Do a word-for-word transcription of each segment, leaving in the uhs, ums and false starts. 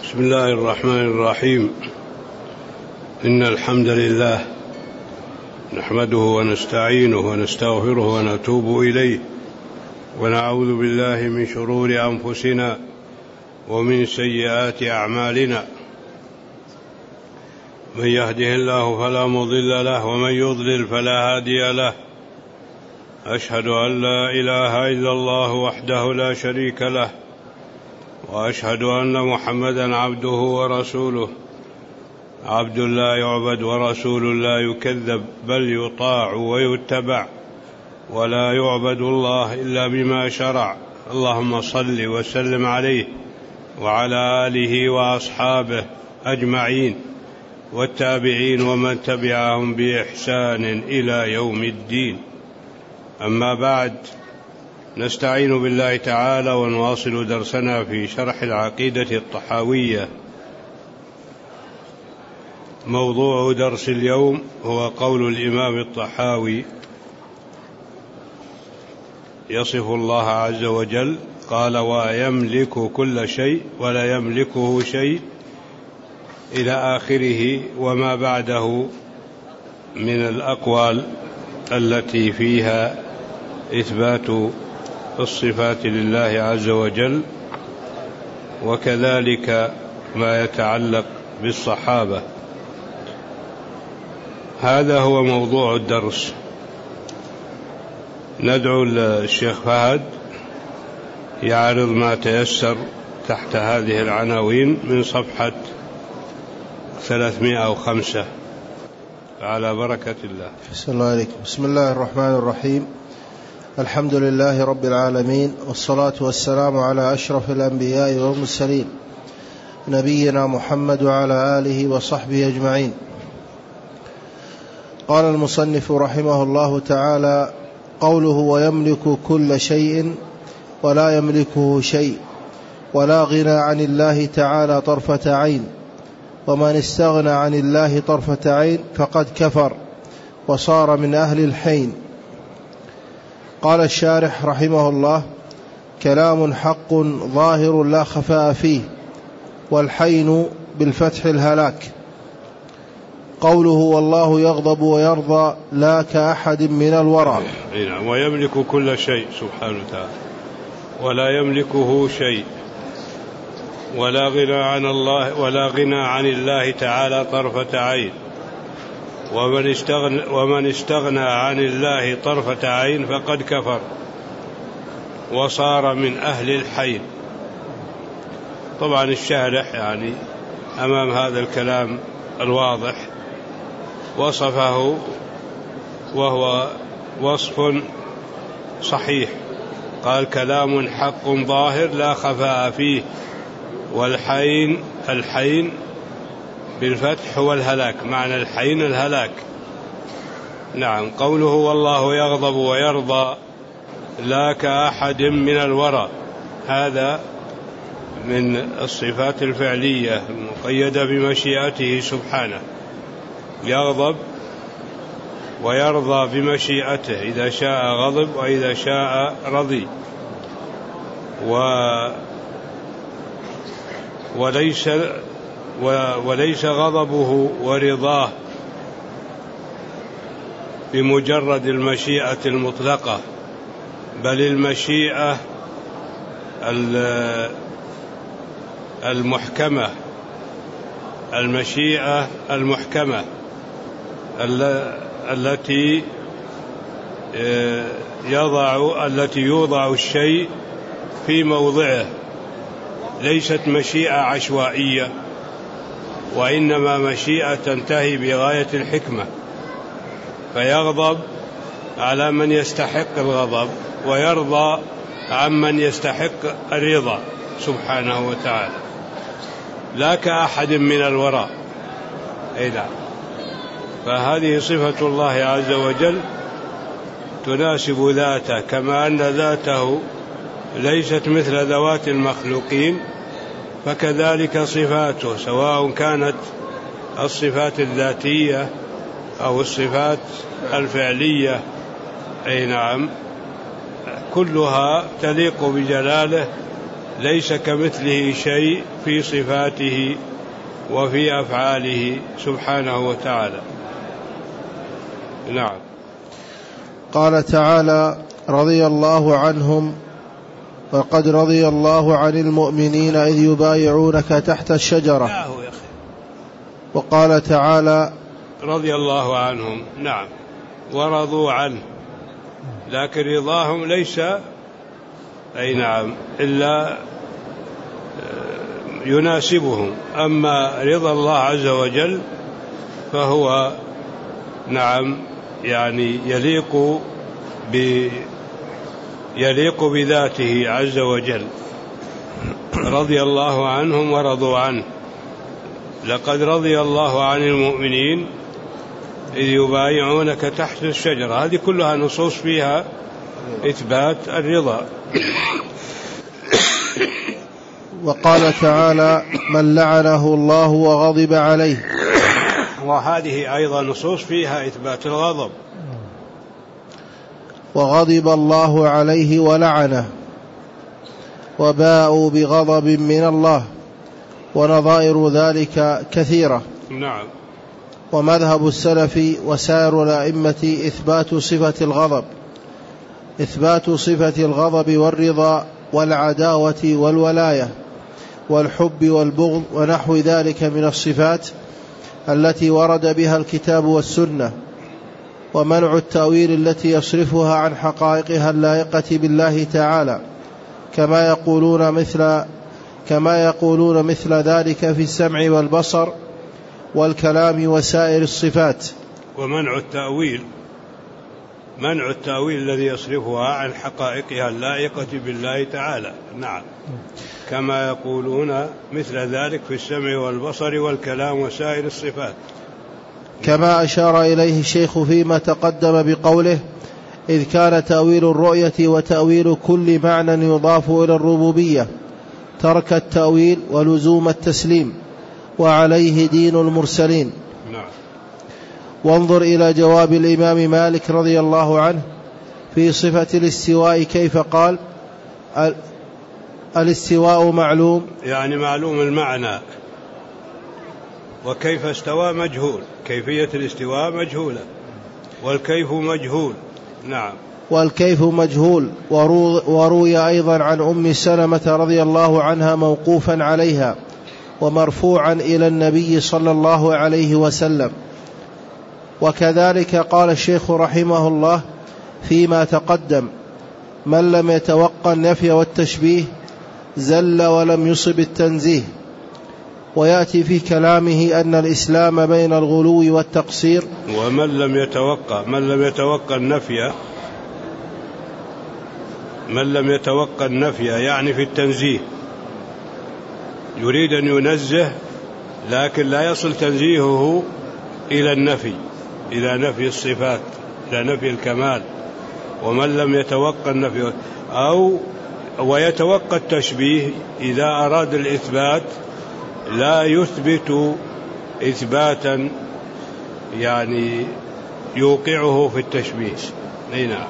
بسم الله الرحمن الرحيم. إن الحمد لله نحمده ونستعينه ونستغفره ونتوب إليه، ونعوذ بالله من شرور أنفسنا ومن سيئات أعمالنا. من يهده الله فلا مضل له، ومن يضلل فلا هادي له. أشهد أن لا إله إلا الله وحده لا شريك له، وأشهد أن محمدا عبده ورسوله، عبد لا يعبد ورسول لا يكذب، بل يطاع ويتبع، ولا يعبد الله إلا بما شرع. اللهم صل وسلم عليه وعلى آله وأصحابه أجمعين، والتابعين ومن تبعهم بإحسان إلى يوم الدين. أما بعد، نستعين بالله تعالى ونواصل درسنا في شرح العقيدة الطحاوية. موضوع درس اليوم هو قول الإمام الطحاوي يصف الله عز وجل، قال: ويملك كل شيء ولا يملكه شيء، إلى آخره، وما بعده من الأقوال التي فيها إثبات الصفات لله عز وجل، وكذلك ما يتعلق بالصحابة. هذا هو موضوع الدرس. ندعو الشيخ فهد يعرض ما تيسر تحت هذه العناوين من صفحة ثلاثمائة وخمسة، على بركة الله. بسم الله عليكم. بسم الله الرحمن الرحيم. الحمد لله رب العالمين، والصلاة والسلام على أشرف الأنبياء والمرسلين، نبينا محمد وعلى آله وصحبه أجمعين. قال المصنف رحمه الله تعالى: قوله ويملك كل شيء ولا يملكه شيء، ولا غنى عن الله تعالى طرفة عين، ومن استغنى عن الله طرفة عين فقد كفر وصار من أهل الحين. قال الشارح رحمه الله: كلام حق ظاهر لا خفاء فيه، والحين بالفتح الهلاك. قوله والله يغضب ويرضى لا كأحد من الورى. ويملك كل شيء سبحانه وتعالى، ولا يملكه شيء، ولا غنى عن الله ولا غنى عن الله تعالى طرفة عين، ومن استغنى, ومن استغنى عن الله طرفة عين فقد كفر وصار من أهل الحين. طبعا الشارح يعني أمام هذا الكلام الواضح وصفه، وهو وصف صحيح. قال: كلام حق ظاهر لا خفاء فيه، والحين الحين بالفتح هو الهلاك، معنى الحين الهلاك. نعم. قوله والله يغضب ويرضى لا كأحد من الورى، هذا من الصفات الفعلية المقيدة بمشيئته سبحانه. يغضب ويرضى بمشيئته، إذا شاء غضب وإذا شاء رضي. و وليس وليس غضبه ورضاه بمجرد المشيئة المطلقة، بل المشيئة المحكمة المشيئة المحكمة التي يضع التي يوضع الشيء في موضعه، ليست مشيئة عشوائية، وإنما مشيئة تنتهي بغاية الحكمة. فيغضب على من يستحق الغضب، ويرضى عمن يستحق الرضا سبحانه وتعالى، لا كأحد من الورى. أي نعم. فهذه صفة الله عز وجل تناسب ذاته، كما أن ذاته ليست مثل ذوات المخلوقين، فكذلك صفاته، سواء كانت الصفات الذاتية أو الصفات الفعلية. أي نعم. كلها تليق بجلاله، ليس كمثله شيء في صفاته وفي أفعاله سبحانه وتعالى. نعم. قال تعالى: رضي الله عنهم وقد رضي الله عن المؤمنين إذ يبايعونك تحت الشجرة. وقال تعالى: رضي الله عنهم. نعم، ورضوا عنه، لكن رضاهم ليس أي نعم إلا يناسبهم، أما رضا الله عز وجل فهو نعم يعني يليق ب يليق بذاته عز وجل. رضي الله عنهم ورضوا عنه. لقد رضي الله عن المؤمنين إذ يبايعونك تحت الشجرة. هذه كلها نصوص فيها إثبات الرضا. وقال تعالى: من لعنه الله وغضب عليه. وهذه أيضا نصوص فيها إثبات الغضب. وغضب الله عليه ولعنه وباءوا بغضب من الله، ونظائر ذلك كثيرة. نعم. ومذهب السلف وسائر الأئمة إثبات صفة الغضب، إثبات صفة الغضب والرضا والعداوة والولاية والحب والبغض ونحو ذلك من الصفات التي ورد بها الكتاب والسنة، ومنع التأويل التي يصرفها عن حقائقها اللائقة بالله تعالى، كما يقولون مثل كما يقولون مثل ذلك في السمع والبصر والكلام وسائر الصفات. ومنع التأويل منع التأويل الذي يصرفها عن حقائقها اللائقة بالله تعالى. نعم، كما يقولون مثل ذلك في السمع والبصر والكلام وسائر الصفات، كما أشار إليه الشيخ فيما تقدم بقوله: إذ كان تأويل الرؤية وتأويل كل معنى يضاف إلى الربوبية ترك التأويل ولزوم التسليم، وعليه دين المرسلين. نعم. وانظر إلى جواب الإمام مالك رضي الله عنه في صفة الاستواء كيف قال: الاستواء معلوم، يعني معلوم المعنى، وكيف استوى مجهول، كيفية الاستواء مجهولة، والكيف مجهول. نعم. والكيف مجهول. وروي أيضا عن أم سلمة رضي الله عنها موقوفا عليها ومرفوعا إلى النبي صلى الله عليه وسلم. وكذلك قال الشيخ رحمه الله فيما تقدم: من لم يتوقع النفي والتشبيه زل ولم يصب التنزيه. ويأتي في كلامه أن الإسلام بين الغلو والتقصير. ومن لم يتوقع من لم يتوقع النفي من لم يتوقع النفي يعني في التنزيه، يريد أن ينزه لكن لا يصل تنزيهه إلى النفي، إلى نفي الصفات، إلى نفي الكمال. ومن لم يتوقع النفي أو ويتوقع التشبيه إذا أراد الإثبات لا يثبت إثباتا يعني يوقعه في التشبيه. نعم.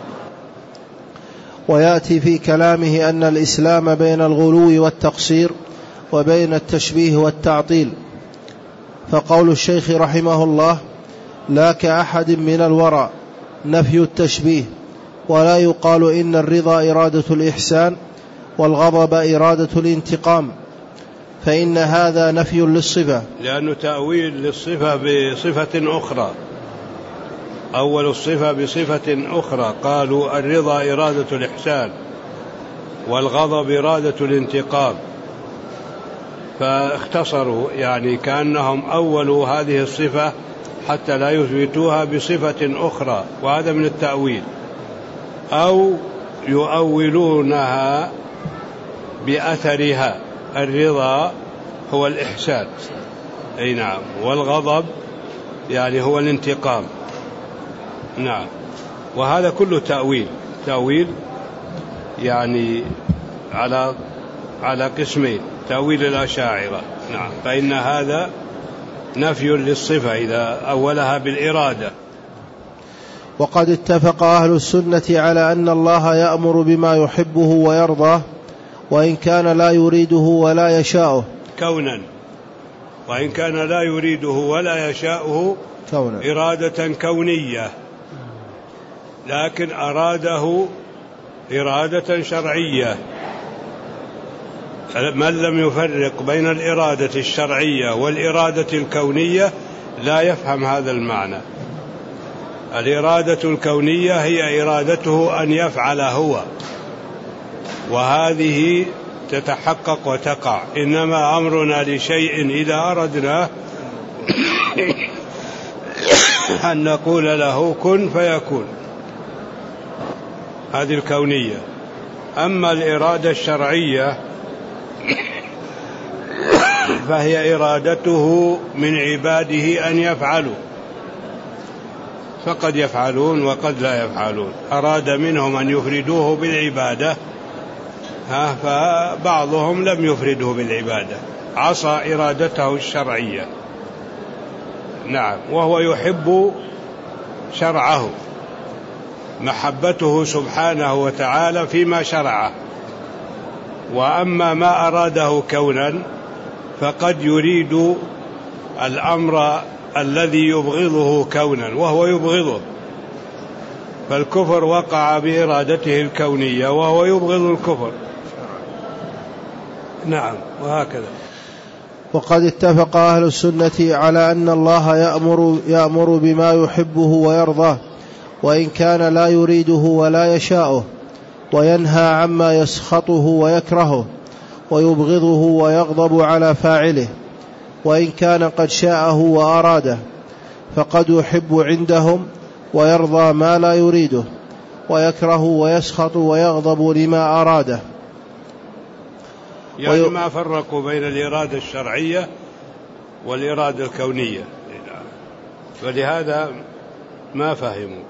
ويأتي في كلامه أن الإسلام بين الغلو والتقصير وبين التشبيه والتعطيل. فقول الشيخ رحمه الله: لا كأحد من الورى نفي التشبيه، ولا يقال إن الرضا إرادة الإحسان والغضب إرادة الانتقام، فإن هذا نفي للصفة، لأنه تأويل للصفة بصفة أخرى. أول الصفة بصفة أخرى، قالوا الرضا إرادة الإحسان والغضب إرادة الانتقام، فاختصروا يعني كأنهم أولوا هذه الصفة حتى لا يثبتوها بصفة أخرى، وهذا من التأويل. أو يؤولونها بأثرها، الرضا هو الإحسان أي نعم، والغضب يعني هو الانتقام. نعم. وهذا كله تأويل تأويل يعني على على قسمين: تأويل الأشاعرة. نعم. فإن هذا نفي للصفة إذا أولها بالإرادة. وقد اتفق أهل السنة على أن الله يأمر بما يحبه ويرضاه وإن كان لا يريده ولا يشاؤه كونا وإن كان لا يريده ولا يشاؤه كونا إرادة كونية، لكن أراده إرادة شرعية. من لم يفرق بين الإرادة الشرعية والإرادة الكونية لا يفهم هذا المعنى. الإرادة الكونية هي إرادته أن يفعل هو، وهذه تتحقق وتقع. إنما أمرنا لشيء إذا أردنا أن نقول له كن فيكون، هذه الكونية. أما الإرادة الشرعية فهي إرادته من عباده أن يفعلوا، فقد يفعلون وقد لا يفعلون. أراد منهم أن يفردوه بالعبادة، فبعضهم لم يفرده بالعبادة، عصى إرادته الشرعية. نعم، وهو يحب شرعه، محبته سبحانه وتعالى فيما شرعه. وأما ما أراده كونا فقد يريد الأمر الذي يبغضه كونا وهو يبغضه، فالكفر وقع بإرادته الكونية وهو يبغض الكفر. نعم، وهكذا. وقد اتفق أهل السنة على أن الله يأمر, يأمر بما يحبه ويرضاه وإن كان لا يريده ولا يشاؤه، وينهى عما يسخطه ويكرهه، ويبغضه ويغضب على فاعله وإن كان قد شاءه وأراده، فقد يحب عندهم ويرضى ما لا يريده، ويكره ويسخط ويغضب لما أراده. يعني ما فرقوا بين الإرادة الشرعية والإرادة الكونية، ولهذا ما فهموا.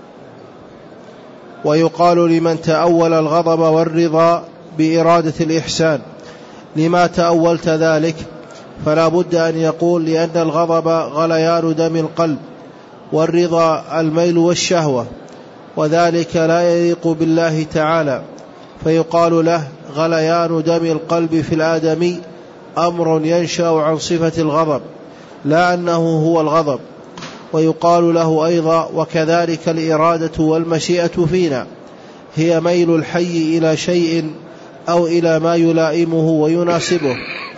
ويقال لمن تأول الغضب والرضا بإرادة الإحسان: لما تأولت ذلك؟ فلا بد أن يقول: لأن الغضب غليان دم القلب، والرضا الميل والشهوة، وذلك لا يليق بالله تعالى، فيقال له: غليان دم القلب في الآدمي أمر ينشأ عن صفة الغضب لا أنه هو الغضب. ويقال له أيضا: وكذلك الإرادة والمشيئة فينا هي ميل الحي إلى شيء أو إلى ما يلائمه ويناسبه.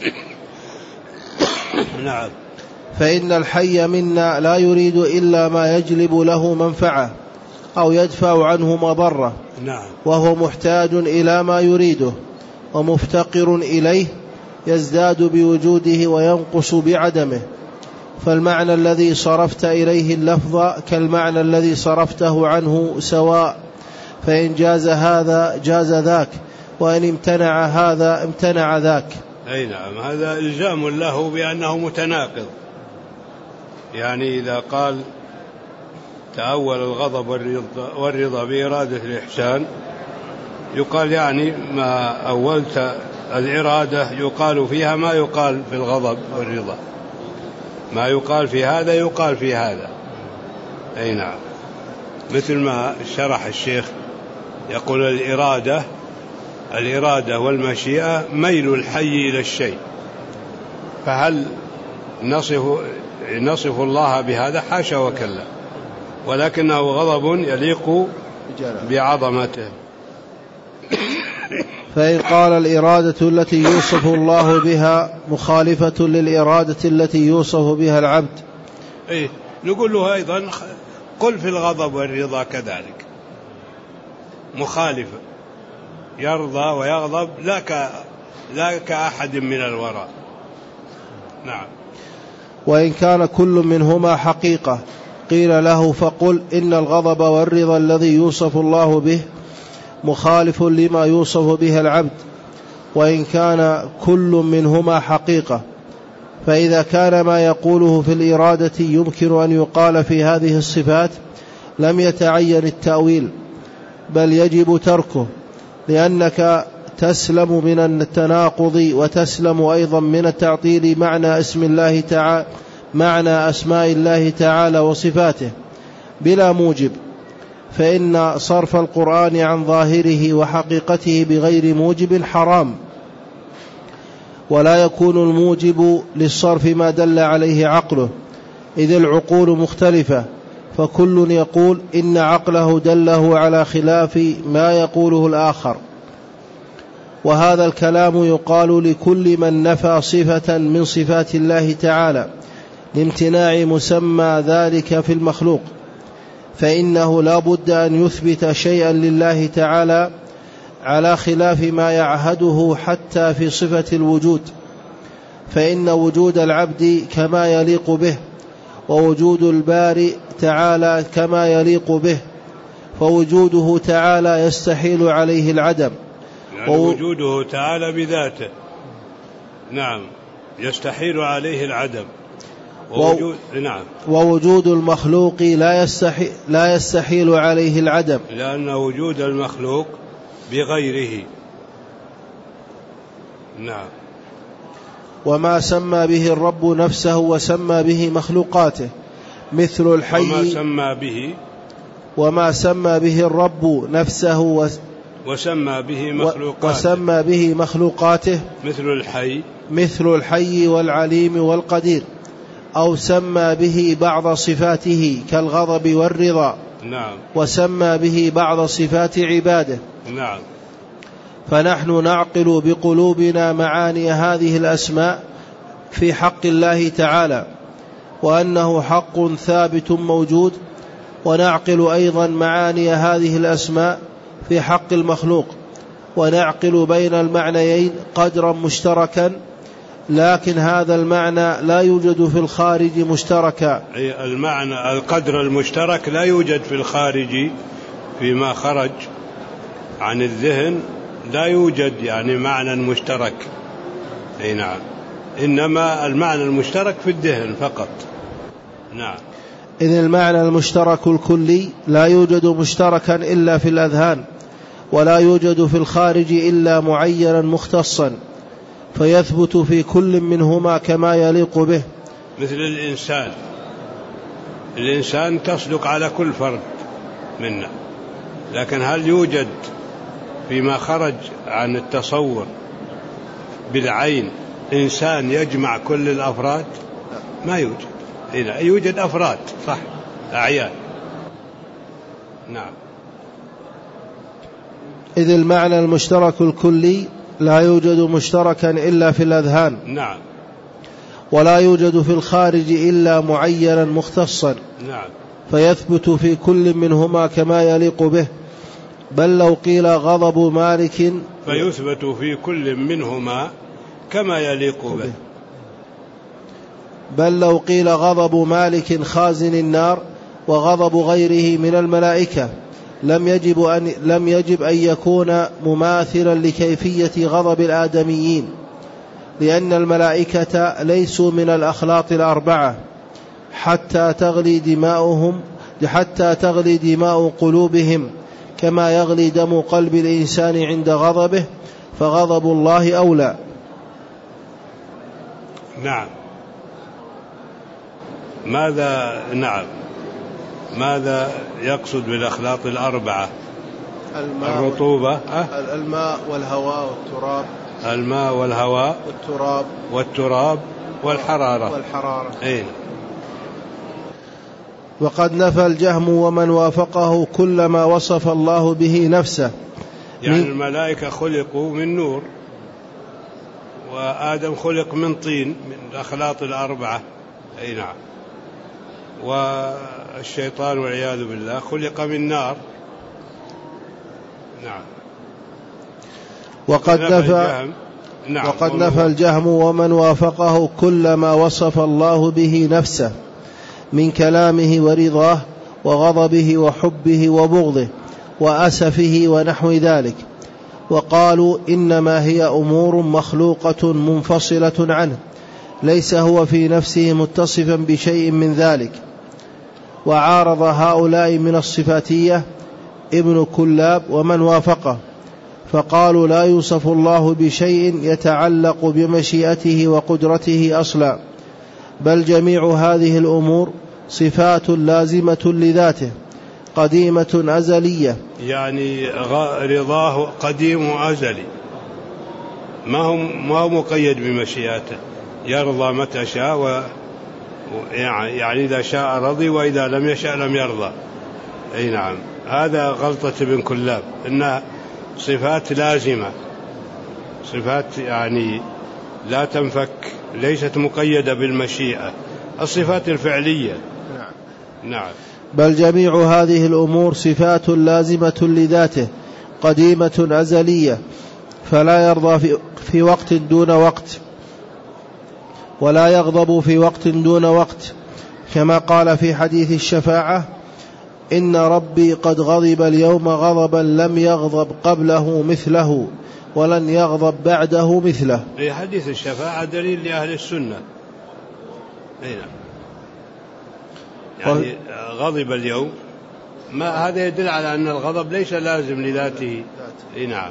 نعم. فإن الحي منا لا يريد إلا ما يجلب له منفعة أو يدفع عنه مضرة. نعم. وهو محتاج إلى ما يريده ومفتقر إليه، يزداد بوجوده وينقص بعدمه. فالمعنى الذي صرفت إليه اللفظ كالمعنى الذي صرفته عنه سواء، فإن جاز هذا جاز ذاك، وإن امتنع هذا امتنع ذاك. أي نعم، هذا إلزام له بأنه متناقض. يعني إذا قال تأول الغضب والرضا بإرادة الإحسان، يقال يعني ما أولت الإرادة يقال فيها ما يقال في الغضب والرضا، ما يقال في هذا يقال في هذا. أي نعم، مثل ما شرح الشيخ، يقول الإرادة الإرادة والمشيئة ميل الحي إلى الشيء، فهل نصف, نصف الله بهذا؟ حاشا وكلا، ولكنه غضب يليق بعظمته. فإن قال الإرادة التي يوصف الله بها مخالفة للإرادة التي يوصف بها العبد، إيه نقول له أيضا قل في الغضب والرضا كذلك مخالفة، يرضى ويغضب لا ك لا كأحد من الوراء. نعم. وإن كان كل منهما حقيقة قيل له: فقل إن الغضب والرضا الذي يوصف الله به مخالف لما يوصف به العبد، وإن كان كل منهما حقيقة. فإذا كان ما يقوله في الإرادة يمكن أن يقال في هذه الصفات لم يتعين التأويل، بل يجب تركه، لأنك تسلم من التناقض وتسلم أيضا من التعطيل معنى اسم الله تعالى معنى أسماء الله تعالى وصفاته بلا موجب. فإن صرف القرآن عن ظاهره وحقيقته بغير موجب حرام، ولا يكون الموجب للصرف ما دل عليه عقله، إذ العقول مختلفة، فكل يقول إن عقله دله على خلاف ما يقوله الآخر. وهذا الكلام يقال لكل من نفى صفة من صفات الله تعالى لامتناع مسمى ذلك في المخلوق، فإنه لا بد أن يثبت شيئا لله تعالى على خلاف ما يعهده حتى في صفة الوجود، فإن وجود العبد كما يليق به، ووجود البارئ تعالى كما يليق به، فوجوده تعالى يستحيل عليه العدم، يعني وجوده تعالى بذاته نعم يستحيل عليه العدم، ووجود نعم ووجود المخلوق لا يستحيل, لا يستحيل عليه العدم، لأن وجود المخلوق بغيره. نعم. وما سمى به الرب نفسه وسمى به مخلوقاته مثل الحي، وما سمى به وما سمى به الرب نفسه و وسمى به مخلوقاته وسمى به مخلوقاته مثل الحي مثل الحي والعليم والقدير، أو سمى به بعض صفاته كالغضب والرضا. نعم. وسمى به بعض صفات عباده. نعم. فنحن نعقل بقلوبنا معاني هذه الأسماء في حق الله تعالى، وأنه حق ثابت موجود، ونعقل أيضا معاني هذه الأسماء في حق المخلوق، ونعقل بين المعنيين قدرا مشتركا، لكن هذا المعنى لا يوجد في الخارج مشتركا. المعنى القدر المشترك لا يوجد في الخارج، فيما خرج عن الذهن لا يوجد يعني معنى مشترك. أي نعم، إنما المعنى المشترك في الذهن فقط. نعم. إذ المعنى المشترك الكلي لا يوجد مشتركا إلا في الأذهان، ولا يوجد في الخارج إلا معينا مختصا، فيثبت في كل منهما كما يليق به. مثل الإنسان، الإنسان تصدق على كل فرد منا، لكن هل يوجد فيما خرج عن التصور بالعين إنسان يجمع كل الأفراد؟ ما يوجد. هنا يوجد أفراد صح، أعيان. نعم. إذ المعنى المشترك الكلي لا يوجد مشتركا إلا في الأذهان. نعم. ولا يوجد في الخارج إلا معينا مختصا. نعم. فيثبت في كل منهما كما يليق به. بل لو قيل غضب مالك، فيثبت في كل منهما كما يليق به. بل لو قيل غضب مالك خازن النار وغضب غيره من الملائكة لم يجب أن, لم يجب أن يكون مماثلا لكيفية غضب الآدميين، لأن الملائكة ليسوا من الأخلاط الأربعة حتى تغلي دماؤهم حتى تغلي دماء قلوبهم كما يغلي دم قلب الإنسان عند غضبه، فغضب الله أولى. نعم. ماذا نعم ماذا يقصد بالأخلاط الأربعة؟ الماء الرطوبة أه؟ الماء والهواء والتراب. الماء والهواء والتراب والتراب والحرارة والحرارة. أين؟ وقد نفى الجهم ومن وافقه كل ما وصف الله به نفسه. يعني الملائكة خلقوا من نور، وآدم خلق من طين من الأخلاط الأربعة. أي نعم. والشيطان والعياذ بالله خلق من نار. نعم. وقد نفى نعم. وقد نفى الجهم ومن وافقه كل ما وصف الله به نفسه من كلامه ورضاه وغضبه وحبه وبغضه وأسفه ونحو ذلك، وقالوا إنما هي أمور مخلوقة منفصلة عنه، ليس هو في نفسه متصفا بشيء من ذلك. وعارض هؤلاء من الصفاتية ابن كلاب ومن وافقه، فقالوا لا يوصف الله بشيء يتعلق بمشيئته وقدرته أصلا، بل جميع هذه الأمور صفات لازمة لذاته، قديمة أزلية، يعني رضاه قديم وأزلي، ما هو ما هو مقيد بمشيئته، يرضى متى شاء و يعني إذا شاء رضي وإذا لم يشاء لم يرضى. أي نعم، هذا غلطة ابن كلاب، إنها صفات لازمة، صفات يعني لا تنفك، ليست مقيدة بالمشيئة، الصفات الفعلية. نعم. نعم. بل جميع هذه الأمور صفات لازمة لذاته قديمة أزلية، فلا يرضى في, في وقت دون وقت، ولا يغضب في وقت دون وقت، كما قال في حديث الشفاعة: إن ربي قد غضب اليوم غضبا لم يغضب قبله مثله ولن يغضب بعده مثله. في حديث الشفاعة دليل لأهل السنة. هنا يعني و... غضب اليوم، ما هذا يدل على أن الغضب ليس لازم لذاته. نعم،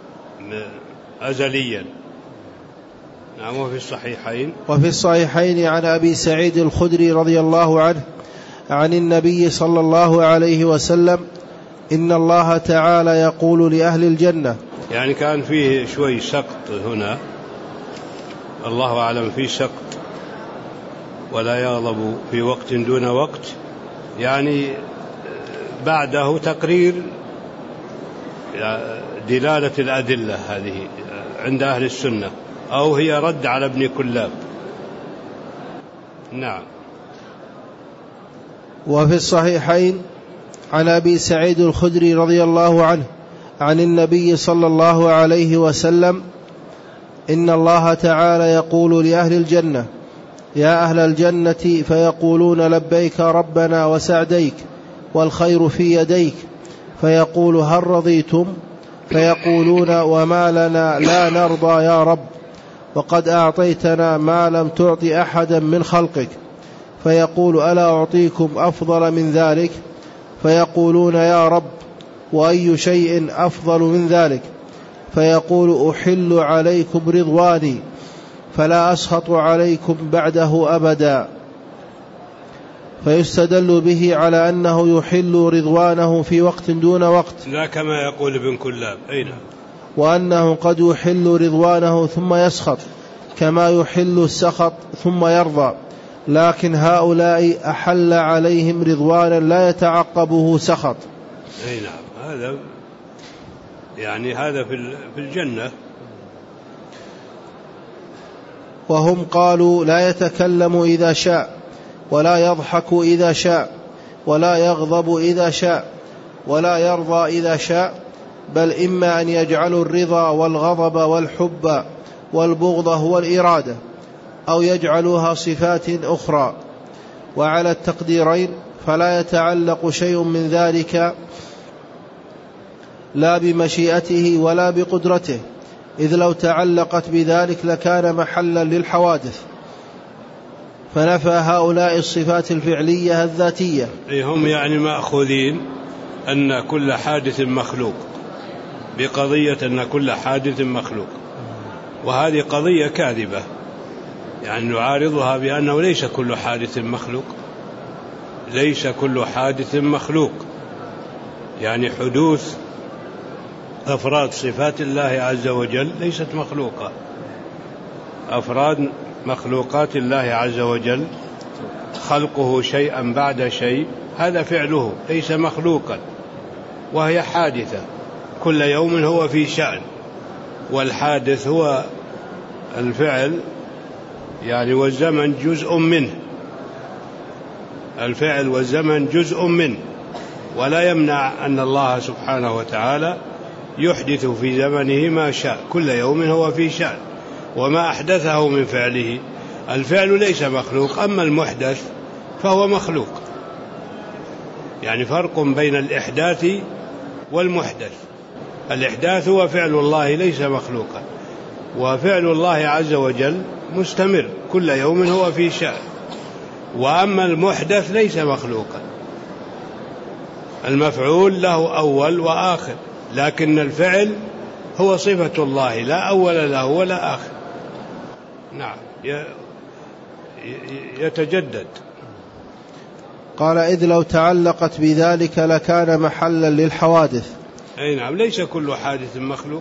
أزليا. نعم. وفي الصحيحين وفي الصحيحين عن أبي سعيد الخدري رضي الله عنه عن النبي صلى الله عليه وسلم: إن الله تعالى يقول لأهل الجنة. يعني كان فيه شوي سقط هنا، الله أعلم، فيه سقط. ولا يغضب في وقت دون وقت، يعني بعده تقرير دلالة الأدلة هذه عند أهل السنة، أو هي رد على ابن كلاب. نعم. وفي الصحيحين عن أبي سعيد الخدري رضي الله عنه عن النبي صلى الله عليه وسلم: إن الله تعالى يقول لأهل الجنة: يا أهل الجنة، فيقولون: لبيك ربنا وسعديك والخير في يديك. فيقول: هل رضيتم؟ فيقولون: وما لنا لا نرضى يا رب، وقد أعطيتنا ما لم تعط أحدا من خلقك. فيقول: ألا أعطيكم أفضل من ذلك؟ فيقولون: يا رب، وأي شيء أفضل من ذلك؟ فيقول: أحل عليكم رضواني فلا أسخط عليكم بعده أبدا. فيستدل به على أنه يحل رضوانه في وقت دون وقت، لا كما يقول ابن كلاب. أين؟ وأنه قد يحل رضوانه ثم يسخط، كما يحل السخط ثم يرضى، لكن هؤلاء أحل عليهم رضوانا لا يتعقبه سخط. أي نعم، هذا يعني هذا في الجنة. وهم قالوا: لا يتكلم إذا شاء، ولا يضحك إذا شاء، ولا يغضب إذا شاء، ولا يرضى إذا شاء، بل إما أن يجعلوا الرضا والغضب والحب والبغض هو الإرادة، أو يجعلوها صفات أخرى. وعلى التقديرين فلا يتعلق شيء من ذلك لا بمشيئته ولا بقدرته، إذ لو تعلقت بذلك لكان محلا للحوادث. فنفى هؤلاء الصفات الفعلية الذاتية. هم يعني مأخوذين أن كل حادث مخلوق، بقضية أن كل حادث مخلوق، وهذه قضية كاذبة، يعني نعارضها بأنه ليس كل حادث مخلوق، ليس كل حادث مخلوق، يعني حدوث أفراد صفات الله عز وجل ليست مخلوقة. أفراد مخلوقات الله عز وجل خلقه شيئا بعد شيء، هذا فعله ليس مخلوقا، وهي حادثة، كل يوم هو في شأن، والحادث هو الفعل يعني، والزمن جزء منه، الفعل والزمن جزء منه، ولا يمنع أن الله سبحانه وتعالى يحدث في زمنه ما شاء، كل يوم هو في شأن، وما أحدثه من فعله. الفعل ليس مخلوق، أما المحدث فهو مخلوق، يعني فرق بين الإحداث والمحدث. الإحداث هو فعل الله ليس مخلوقا، وفعل الله عز وجل مستمر، كل يوم هو في شأن. وأما المحدث ليس مخلوقا، المفعول له أول وآخر، لكن الفعل هو صفة الله، لا أول له ولا آخر. نعم، يتجدد. قال إذ لو تعلقت بذلك لكان محلا للحوادث. أي نعم، ليس كل حادث مخلوق.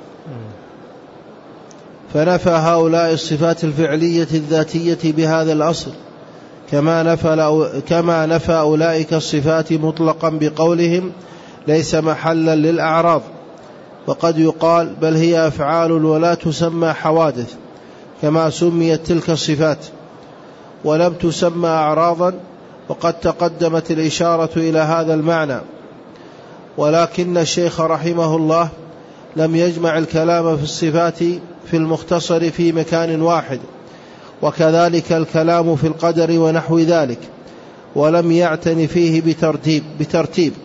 فنفى هؤلاء الصفات الفعلية الذاتية بهذا الأصل، كما نفى, كما نفى أولئك الصفات مطلقا بقولهم ليس محلا للأعراض. وقد يقال بل هي أفعال ولا تسمى حوادث كما سميت تلك الصفات، ولم تسمى أعراضا، وقد تقدمت الإشارة إلى هذا المعنى. ولكن الشيخ رحمه الله لم يجمع الكلام في الصفات في المختصر في مكان واحد، وكذلك الكلام في القدر ونحو ذلك، ولم يعتن فيه بترتيب, بترتيب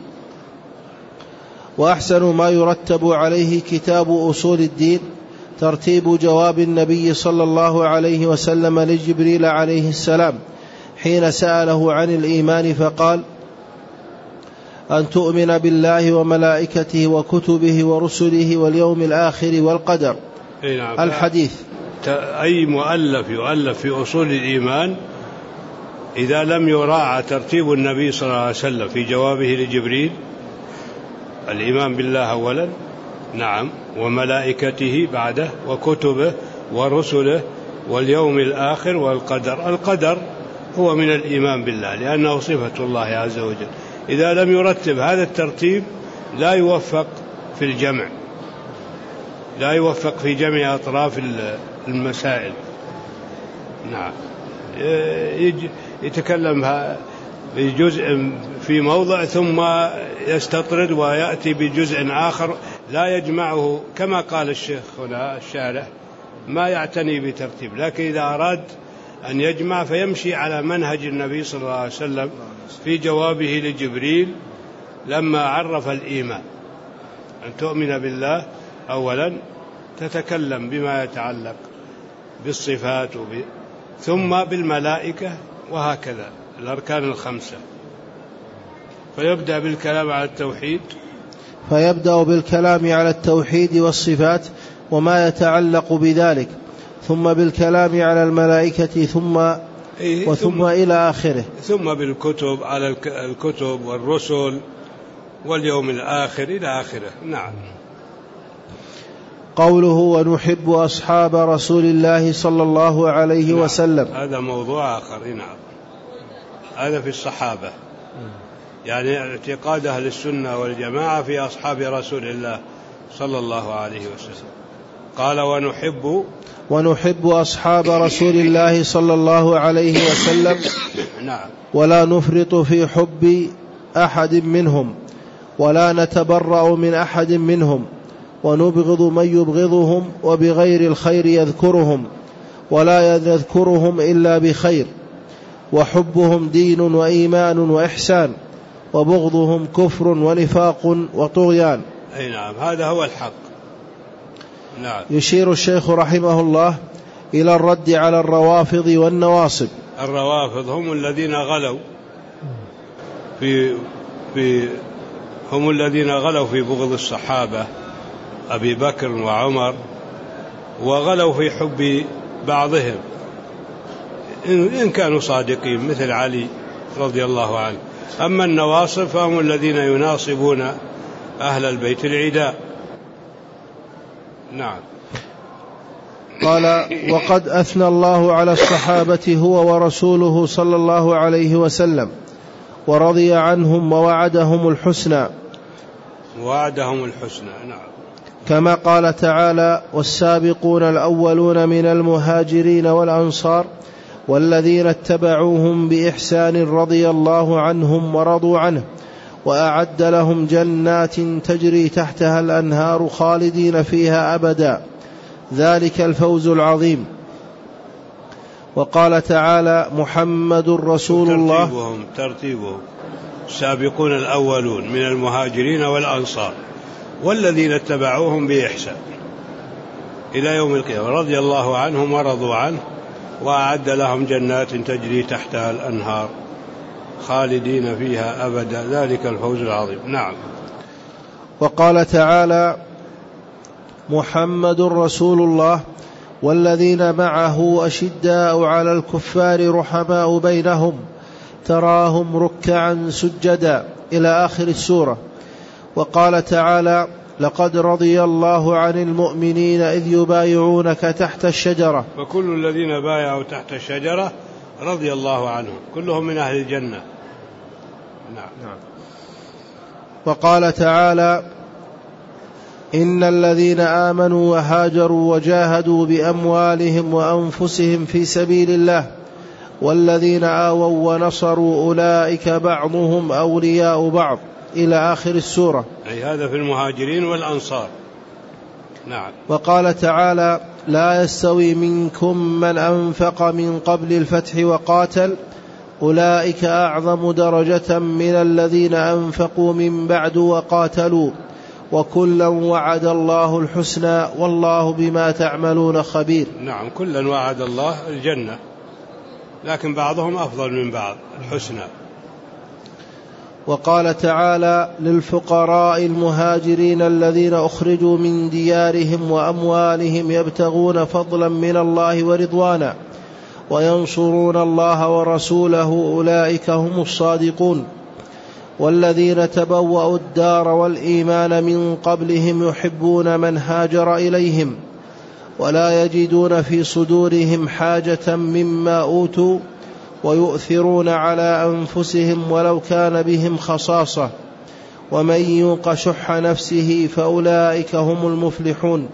وأحسن ما يرتب عليه كتاب أصول الدين ترتيب جواب النبي صلى الله عليه وسلم لجبريل عليه السلام حين سأله عن الإيمان فقال أن تؤمن بالله وملائكته وكتبه ورسله واليوم الآخر والقدر. الحديث. أي مؤلف يؤلف في أصول الإيمان إذا لم يراعى ترتيب النبي صلى الله عليه وسلم في جوابه لجبريل، الإيمان بالله أولا، نعم، وملائكته بعده، وكتبه ورسله واليوم الآخر والقدر. القدر هو من الإيمان بالله لأنه صفة الله عز وجل. إذا لم يرتب هذا الترتيب لا يوفق في الجمع، لا يوفق في جمع أطراف المسائل. نعم، يتكلم بجزء في موضع ثم يستطرد ويأتي بجزء آخر لا يجمعه، كما قال الشيخ هنا الشارح ما يعتني بترتيب، لكن إذا أراد أن يجمع فيمشي على منهج النبي صلى الله عليه وسلم في جوابه لجبريل لما عرف الإيمان، أن تؤمن بالله أولا، تتكلم بما يتعلق بالصفات وب... ثم بالملائكة، وهكذا الأركان الخمسة. فيبدأ بالكلام على التوحيد فيبدأ بالكلام على التوحيد والصفات وما يتعلق بذلك، ثم بالكلام على الملائكة، ثم إيه وثم ثم إلى آخره، ثم بالكتب على الكتب والرسل واليوم الآخر إلى آخره. نعم. قوله ونحب أصحاب رسول الله صلى الله عليه نعم. وسلم، هذا موضوع آخر. نعم، هذا في الصحابة، يعني اعتقاد أهل السنة والجماعة في أصحاب رسول الله صلى الله عليه وسلم. قال ونحب ونحب أصحاب رسول الله صلى الله عليه وسلم نعم، ولا نفرط في حب أحد منهم ولا نتبرأ من أحد منهم، ونبغض من يبغضهم وبغير الخير يذكرهم ولا يذكرهم إلا بخير، وحبهم دين وإيمان وإحسان، وبغضهم كفر ونفاق وطغيان. أي نعم، هذا هو الحق. نعم. يشير الشيخ رحمه الله إلى الرد على الروافض والنواصب. الروافض هم الذين غلوا في, في هم الذين غلوا في بغض الصحابة أبي بكر وعمر، وغلوا في حب بعضهم إن كانوا صادقين مثل علي رضي الله عنه. أما النواصب فهم الذين يناصبون أهل البيت العداء. نعم. قال وقد أثنى الله على الصحابة هو ورسوله صلى الله عليه وسلم ورضي عنهم ووعدهم الحسنى وعدهم الحسنى نعم، كما قال تعالى والسابقون الأولون من المهاجرين والأنصار والذين اتبعوهم بإحسان رضي الله عنهم ورضوا عنه وأعد لهم جنات تجري تحتها الأنهار خالدين فيها أبدا ذلك الفوز العظيم. وقال تعالى محمد رسول الله. ترتيبهم, ترتيبهم السابقون الأولون من المهاجرين والأنصار والذين اتبعوهم بإحسان إلى يوم القيامة رضي الله عنهم ورضوا عنه وأعد لهم جنات تجري تحتها الأنهار خالدين فيها أبدا ذلك الفوز العظيم. نعم. وقال تعالى محمد رسول الله والذين معه أشداء على الكفار رحماء بينهم تراهم ركعا سجدا إلى آخر السورة. وقال تعالى: لقد رضي الله عن المؤمنين إذ يبايعونك تحت الشجرة. فكل الذين بايعوا تحت الشجرة رضي الله عنهم، كلهم من أهل الجنة. نعم. وقال تعالى: إن الذين آمنوا وهاجروا وجاهدوا بأموالهم وأنفسهم في سبيل الله والذين آووا ونصروا أولئك بعضهم أولياء بعض إلى آخر السورة. أي هذا في المهاجرين والأنصار. نعم. وقال تعالى: لا يستوي منكم من أنفق من قبل الفتح وقاتل أولئك أعظم درجة من الذين أنفقوا من بعد وقاتلوا وكلا وعد الله الحسنى والله بما تعملون خبير. نعم، كلا وعد الله الجنة، لكن بعضهم أفضل من بعض، الحسنى. وقال تعالى: للفقراء المهاجرين الذين أخرجوا من ديارهم وأموالهم يبتغون فضلا من الله ورضوانا وينصرون الله ورسوله أولئك هم الصادقون. والذين تبوأوا الدار والإيمان من قبلهم يحبون من هاجر إليهم ولا يجدون في صدورهم حاجة مما أوتوا ويؤثرون على أنفسهم ولو كان بهم خصاصة ومن يوق شح نفسه فأولئك هم المفلحون.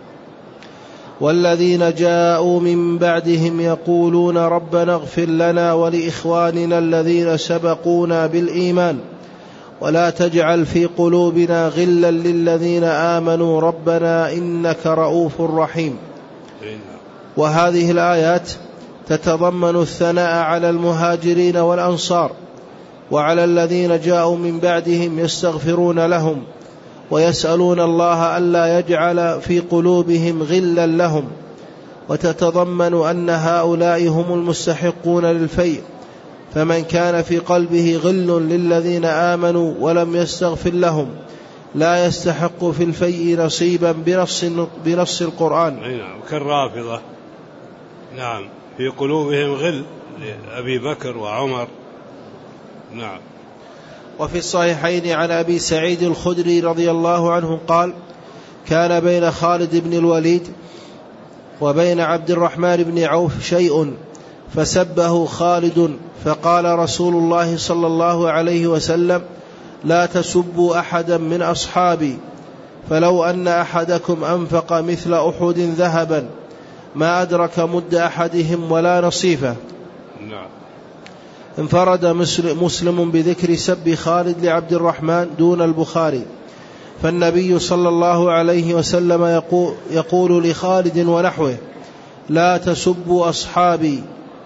والذين جاءوا من بعدهم يقولون ربنا اغفر لنا ولإخواننا الذين سبقونا بالإيمان ولا تجعل في قلوبنا غلا للذين آمنوا ربنا إنك رؤوف رحيم. وهذه الآيات تتضمن الثناء على المهاجرين والأنصار وعلى الذين جاءوا من بعدهم يستغفرون لهم ويسألون الله ألا يجعل في قلوبهم غلا لهم، وتتضمن أن هؤلاء هم المستحقون للفيء، فمن كان في قلبه غل للذين آمنوا ولم يستغفر لهم لا يستحق في الفيء نصيبا بنص, بنص القرآن. نعم، كالرافضة. نعم، في قلوبهم غل لأبي بكر وعمر. نعم. وفي الصحيحين عن أبي سعيد الخدري رضي الله عنه قال: كان بين خالد بن الوليد وبين عبد الرحمن بن عوف شيء فسبه خالد فقال رسول الله صلى الله عليه وسلم: لا تسبوا أحدا من أصحابي فلو أن أحدكم أنفق مثل أحد ذهبا ما أدرك مد أحدهم ولا نصيفه. نعم. انفرد مسلم بذكر سب خالد لعبد الرحمن دون البخاري، فالنبي صلى الله عليه وسلم يقول, يقول لخالد ونحوه: لا تسبوا أصحابي،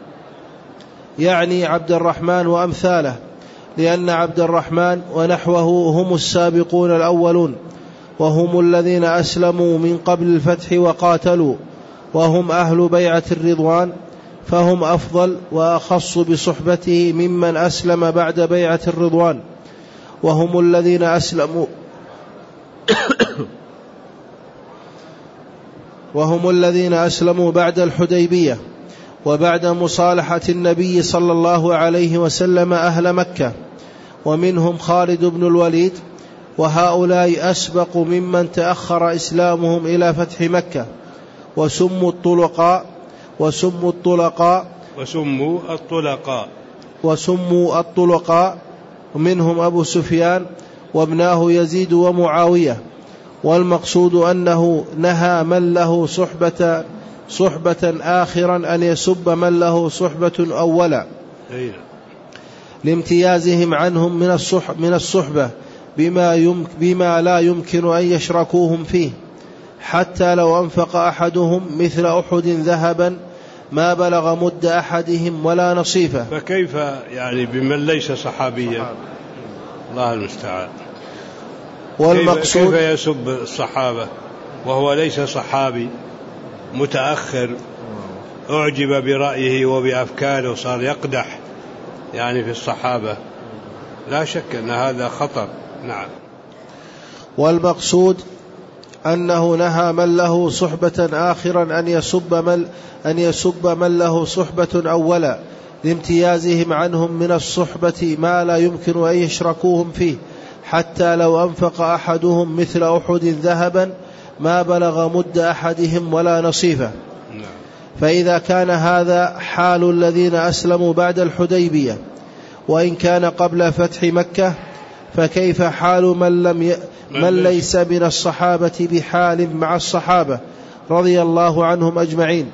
يعني عبد الرحمن وأمثاله، لأن عبد الرحمن ونحوه هم السابقون الأولون وهم الذين أسلموا من قبل الفتح وقاتلوا وهم أهل بيعة الرضوان، فهم أفضل وأخص بصحبته ممن أسلم بعد بيعة الرضوان، وهم الذين أسلموا وهم الذين أسلموا بعد الحديبية وبعد مصالحة النبي صلى الله عليه وسلم أهل مكة، ومنهم خالد بن الوليد، وهؤلاء أسبق ممن تأخر إسلامهم إلى فتح مكة، وسموا الطلقاء وسموا الطلقاء وسموا الطلقاء وسموا الطلقاء ومنهم أبو سفيان وابناه يزيد ومعاوية. والمقصود أنه نهى من له صحبة صحبة آخرا أن يسب من له صحبة أولا لامتيازهم عنهم من الصحبة, من الصحبة بما, يمك بما لا يمكن أن يشركوهم فيه، حتى لو أنفق أحدهم مثل أحد ذهبا ما بلغ مد أحدهم ولا نصيفه. فكيف يعني بمن ليس صحابيا؟ الله المستعان. والمقصود كيف يسب الصحابة وهو ليس صحابي متأخر أعجب برأيه وبأفكاره وصار يقدح يعني في الصحابة؟ لا شك أن هذا خطر. نعم. والمقصود أنه نهى من له صحبة آخرا أن يسب من, أن يسب من له صحبة أولا لامتيازهم عنهم من الصحبة ما لا يمكن أن يشركوهم فيه، حتى لو أنفق أحدهم مثل أحد ذهبا ما بلغ مد أحدهم ولا نصيفه. فإذا كان هذا حال الذين أسلموا بعد الحديبية وإن كان قبل فتح مكة، فكيف حال من, لم ي... من ليس من الصحابة بحال مع الصحابة رضي الله عنهم أجمعين؟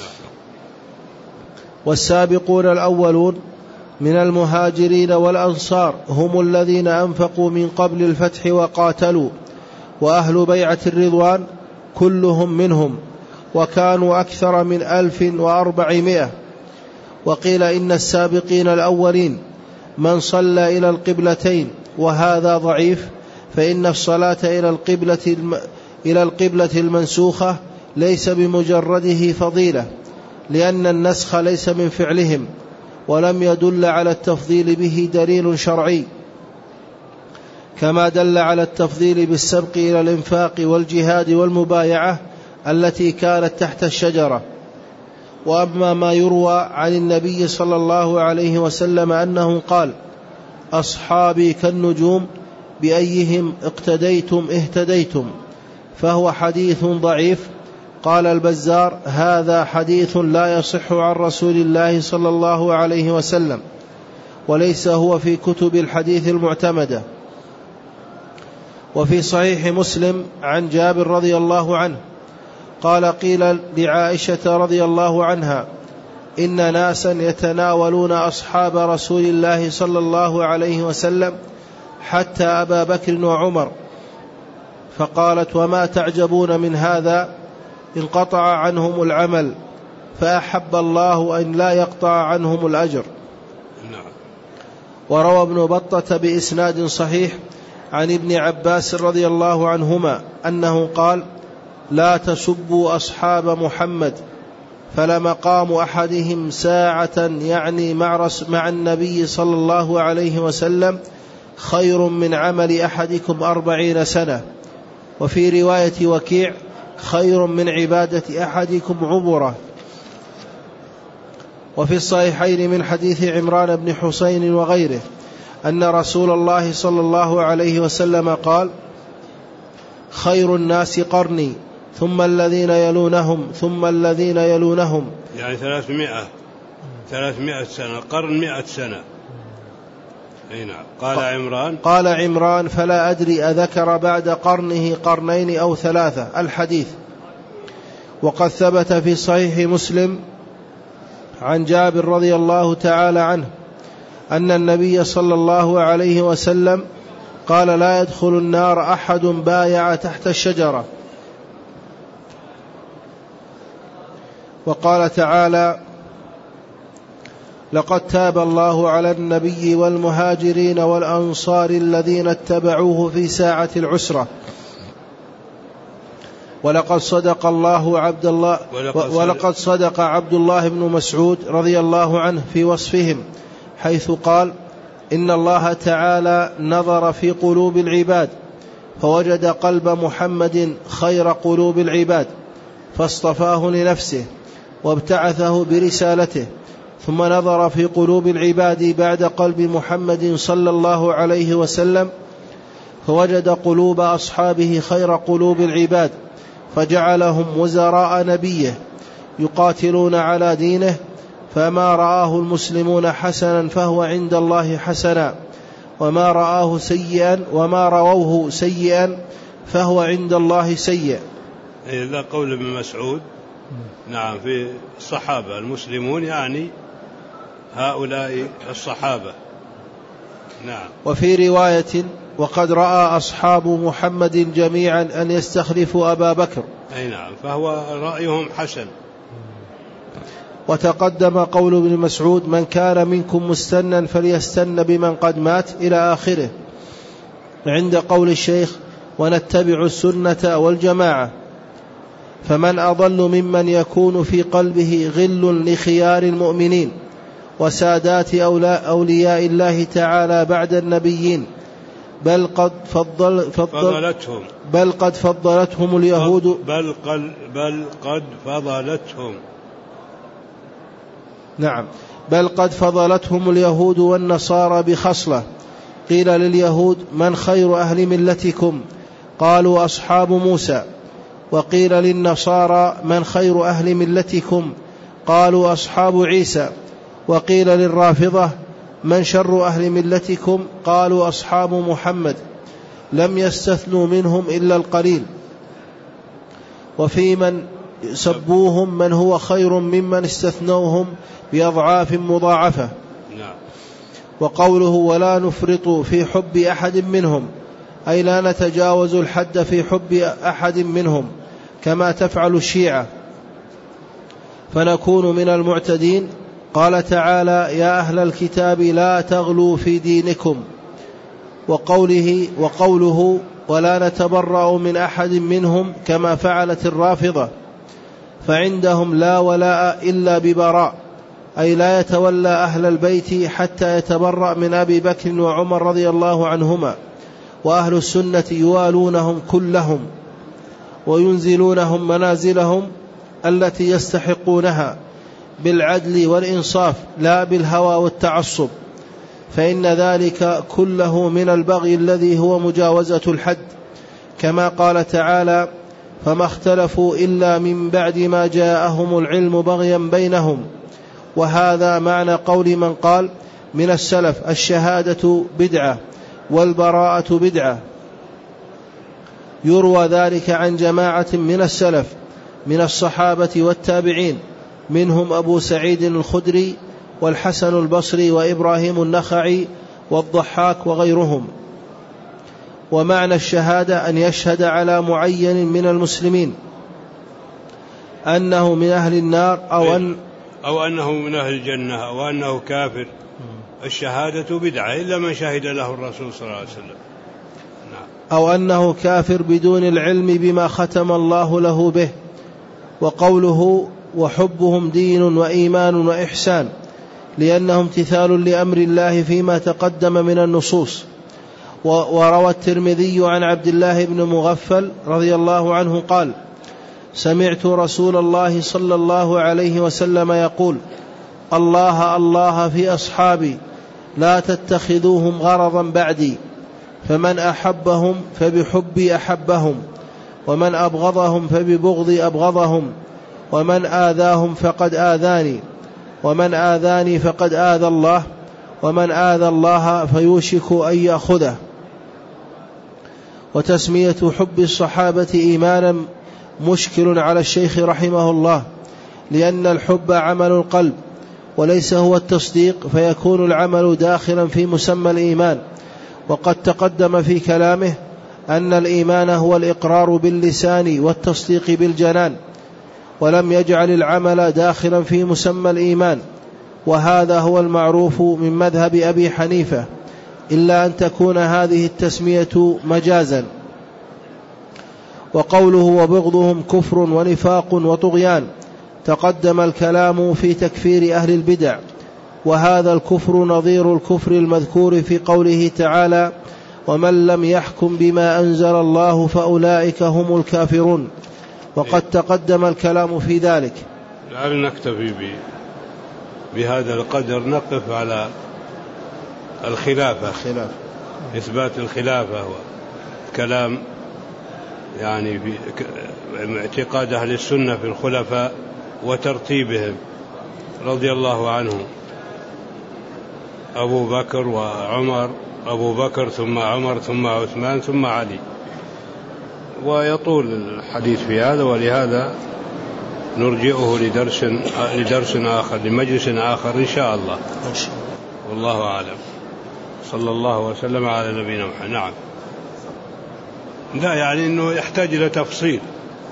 والسابقون الأولون من المهاجرين والأنصار هم الذين أنفقوا من قبل الفتح وقاتلوا، وأهل بيعة الرضوان كلهم منهم، وكانوا أكثر من ألف وأربعمائة. وقيل إن السابقين الأولين من صلى إلى القبلتين، وهذا ضعيف، فإن الصلاة إلى القبلة الم... إلى القبلة المنسوخة ليس بمجرده فضيلة، لأن النسخ ليس من فعلهم، ولم يدل على التفضيل به دليل شرعي، كما دل على التفضيل بالسبق إلى الإنفاق والجهاد والمبايعة التي كانت تحت الشجرة. وأما ما يروى عن النبي صلى الله عليه وسلم أنه قال: أصحابي كالنجوم بأيهم اقتديتم اهتديتم، فهو حديث ضعيف. قال البزار: هذا حديث لا يصح عن رسول الله صلى الله عليه وسلم، وليس هو في كتب الحديث المعتمدة. وفي صحيح مسلم عن جابر رضي الله عنه قال: قيل لعائشة رضي الله عنها: إن ناسا يتناولون أصحاب رسول الله صلى الله عليه وسلم حتى أبا بكر وعمر، فقالت: وما تعجبون من هذا؟ انقطع عنهم العمل، فأحب الله أن لا يقطع عنهم الأجر. وروى ابن بطة بإسناد صحيح عن ابن عباس رضي الله عنهما أنه قال: لا تسبوا أصحاب محمد، فلمقام أحدهم ساعة يعني مع, مع النبي صلى الله عليه وسلم خير من عمل أحدكم أربعين سنة. وفي رواية وكيع: خير من عبادة أحدكم عمره. وفي الصحيحين من حديث عمران بن حسين وغيره أن رسول الله صلى الله عليه وسلم قال: خير الناس قرني، ثم الذين يلونهم، ثم الذين يلونهم، يعني ثلاثمائة ثلاثمائة سنة، قرن مائة سنة. أي نعم. قال عمران قال عمران: فلا أدري أذكر بعد قرنه قرنين أو ثلاثة، الحديث. وقد ثبت في صحيح مسلم عن جابر رضي الله تعالى عنه أن النبي صلى الله عليه وسلم قال: لا يدخل النار أحد بايع تحت الشجرة. وقال تعالى: لقد تاب الله على النبي والمهاجرين والأنصار الذين اتبعوه في ساعة العسرة، ولقد صدق الله عبد الله ولقد صدق عبد الله بن مسعود رضي الله عنه في وصفهم، حيث قال: إن الله تعالى نظر في قلوب العباد فوجد قلب محمد خير قلوب العباد، فاصطفاه لنفسه وابتعثه برسالته، ثم نظر في قلوب العباد بعد قلب محمد صلى الله عليه وسلم فوجد قلوب أصحابه خير قلوب العباد، فجعلهم وزراء نبيه يقاتلون على دينه، فما رآه المسلمون حسنا فهو عند الله حسنا، وما رآه سيئا وما رووه سيئا فهو عند الله سيء. هذا قول ابن مسعود. نعم. في الصحابة المسلمون يعني هؤلاء الصحابة. نعم. وفي رواية: وقد رأى أصحاب محمد جميعا أن يستخلفوا أبا بكر. أي نعم. فهو رأيهم حسن. وتقدم قول ابن مسعود: من كان منكم مستنا فليستن بمن قد مات، إلى آخره، عند قول الشيخ: ونتبع السنة والجماعة. فمن أضل ممن يكون في قلبه غل لخيار المؤمنين وسادات أولياء الله تعالى بعد النبيين، بل قد فضل فضل فضلتهم بل قد فضلتهم اليهود بل قد, بل قد فضلتهم نعم، بل قد فضلتهم اليهود والنصارى بخصلة. قيل لليهود: من خير أهل ملتكم؟ قالوا: أصحاب موسى. وقيل للنصارى: من خير أهل ملتكم؟ قالوا: أصحاب عيسى. وقيل للرافضة: من شر أهل ملتكم؟ قالوا: أصحاب محمد. لم يستثنوا منهم إلا القليل. وفي من سبوهم من هو خير ممن استثنوهم بأضعاف مضاعفة. وقوله: ولا نفرط في حب أحد منهم، أي لا نتجاوز الحد في حب أحد منهم كما تفعل الشيعة فنكون من المعتدين. قال تعالى: يا أهل الكتاب لا تغلوا في دينكم. وقوله, وقوله ولا نتبرأ من أحد منهم كما فعلت الرافضة، فعندهم لا ولاء إلا ببراء، أي لا يتولى أهل البيت حتى يتبرأ من أبي بكر وعمر رضي الله عنهما. وأهل السنة يوالونهم كلهم وينزلونهم منازلهم التي يستحقونها بالعدل والإنصاف لا بالهوى والتعصب، فإن ذلك كله من البغي الذي هو مجاوزة الحد، كما قال تعالى: فما اختلفوا إلا من بعد ما جاءهم العلم بغيا بينهم. وهذا معنى قول من قال من السلف: الشهادة بدعة والبراءة بدعة. يروى ذلك عن جماعة من السلف من الصحابة والتابعين، منهم أبو سعيد الخدري والحسن البصري وإبراهيم النخعي والضحاك وغيرهم. ومعنى الشهادة أن يشهد على معين من المسلمين أنه من أهل النار أو, أن أو أنه من أهل الجنة أو أنه كافر. الشهادة بدعة إلا من شهد له الرسول صلى الله عليه وسلم. نعم. أو أنه كافر بدون العلم بما ختم الله له به. وقوله: وحبهم دين وإيمان وإحسان، لأنه امتثال لأمر الله فيما تقدم من النصوص. وروى الترمذي عن عبد الله بن مغفل رضي الله عنه قال: سمعت رسول الله صلى الله عليه وسلم يقول: الله الله في أصحابي لا تتخذوهم غرضا بعدي، فمن أحبهم فبحبي أحبهم، ومن أبغضهم فببغضي أبغضهم، ومن آذاهم فقد آذاني، ومن آذاني فقد آذى الله، ومن آذى الله فيوشك أن يأخذه. وتسمية حب الصحابة إيمانا مشكل على الشيخ رحمه الله، لأن الحب عمل القلب وليس هو التصديق، فيكون العمل داخلا في مسمى الإيمان. وقد تقدم في كلامه أن الإيمان هو الإقرار باللسان والتصديق بالجنان، ولم يجعل العمل داخلا في مسمى الإيمان، وهذا هو المعروف من مذهب أبي حنيفة، إلا أن تكون هذه التسمية مجازا. وقوله: وبغضهم كفر ونفاق وطغيان، تقدم الكلام في تكفير أهل البدع، وهذا الكفر نظير الكفر المذكور في قوله تعالى: ومن لم يحكم بما أنزل الله فأولئك هم الكافرون. وقد تقدم الكلام في ذلك. لعل نكتفي بهذا القدر، نقف على الخلافة، خلاف. إثبات الخلافة وكلام يعني في اعتقاد أهل السنة في الخلفاء وترتيبهم رضي الله عنهم: أبو بكر وعمر، أبو بكر ثم عمر ثم عثمان ثم علي. ويطول الحديث في هذا، ولهذا نرجئه لدرس لدرس آخر لمجلس آخر إن شاء الله. والله أعلم. صلى الله وسلم على نبينا محمد. نعم. لا يعني أنه يحتاج إلى تفصيل،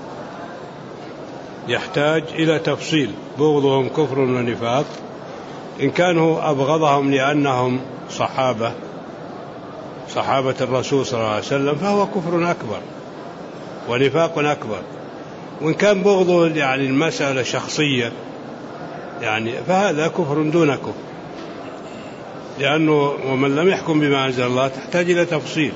يحتاج إلى تفصيل. بغضهم كفر ونفاق، إن كانوا أبغضهم لأنهم صحابة صحابة الرسول صلى الله عليه وسلم فهو كفر أكبر ونفاق أكبر. وإن كان بغضه يعني المسألة شخصية يعني فهذا كفر دون كفر، لأنه ومن لم يحكم بما أنزل الله تحتاج إلى تفصيل.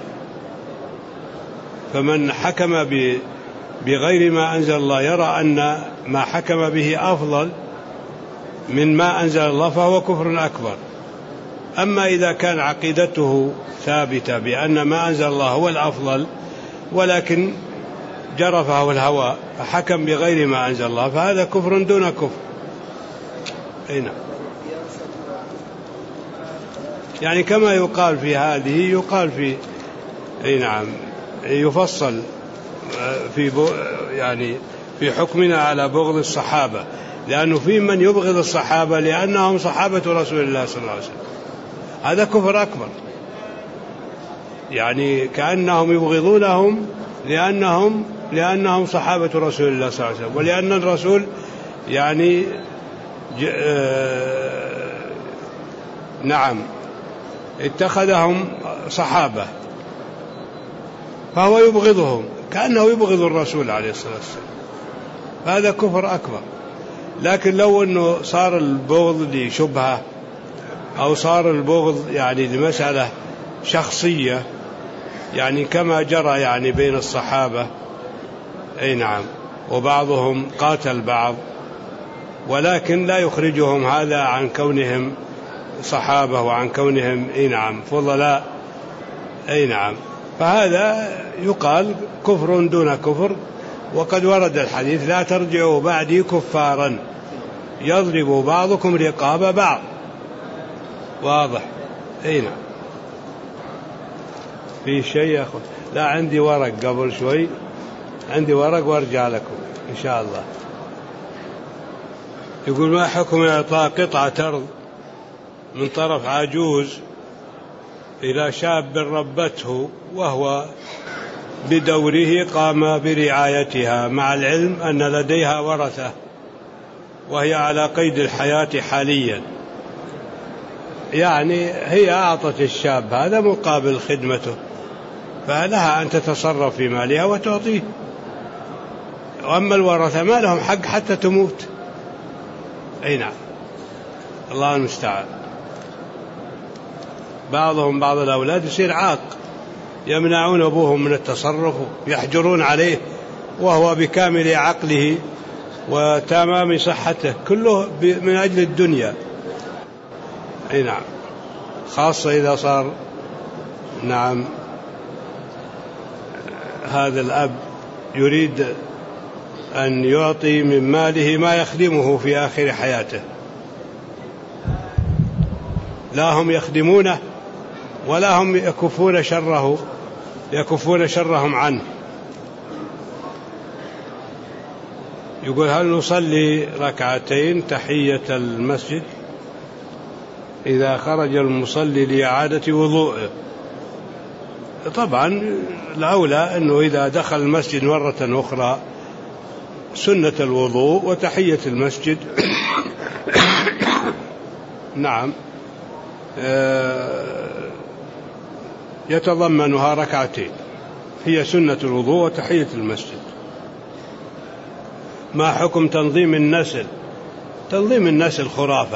فمن حكم بغير ما أنزل الله يرى أن ما حكم به أفضل من ما أنزل الله فهو كفر أكبر. أما إذا كان عقيدته ثابتة بأن ما أنزل الله هو الأفضل ولكن جرفه الهوى فحكم بغير ما أنزل الله فهذا كفر دون كفر. أي نعم. يعني كما يقال في هذه يقال في أي نعم يفصل في يعني في حكمنا على بغض الصحابة، لأنه في من يبغض الصحابة لأنهم صحابة رسول الله صلى الله عليه وسلم، هذا كفر أكبر، يعني كأنهم يبغضونهم لأنهم لأنهم صحابة رسول الله صلى الله عليه وسلم، ولأن الرسول يعني آه نعم اتخذهم صحابة فهو يبغضهم كأنه يبغض الرسول عليه الصلاة والسلام، هذا كفر أكبر. لكن لو أنه صار البغض لشبهة أو صار البغض يعني لمسألة شخصية يعني كما جرى يعني بين الصحابة أي نعم وبعضهم قاتل بعض ولكن لا يخرجهم هذا عن كونهم صحابة وعن كونهم أي نعم فضلاء أي نعم، فهذا يقال كفر دون كفر. وقد ورد الحديث لا ترجعوا بعدي كفارا يضرب بعضكم رقاب بعض، واضح. أي نعم. في شيء يا أخوة؟ لا عندي ورق قبل شوي، عندي ورق وارجع لكم إن شاء الله. يقول ما حكم إعطاء قطعة أرض من طرف عجوز إلى شاب ربته وهو بدوره قام برعايتها مع العلم أن لديها ورثة وهي على قيد الحياة حاليا، يعني هي أعطت الشاب هذا مقابل خدمته فلها أن تتصرف في مالها وتعطيه، وأما الورثة ما لهم حق حتى تموت. أي نعم الله المستعان. بعضهم بعض الأولاد يصير عاق يمنعون أبوهم من التصرف يحجرون عليه وهو بكامل عقله وتمام صحته كله من أجل الدنيا. أي نعم خاصة إذا صار نعم هذا الأب يريد أن يعطي من ماله ما يخدمه في آخر حياته، لا هم يخدمونه ولا هم يكفون شره يكفون شرهم عنه. يقول هل نصلي ركعتين تحية المسجد إذا خرج المصلي لإعادة وضوءه؟ طبعا الأولى أنه إذا دخل المسجد مرة أخرى سنة الوضوء وتحية المسجد نعم يتضمنها ركعتين، هي سنة الوضوء وتحية المسجد. ما حكم تنظيم النسل؟ تنظيم النسل خرافة،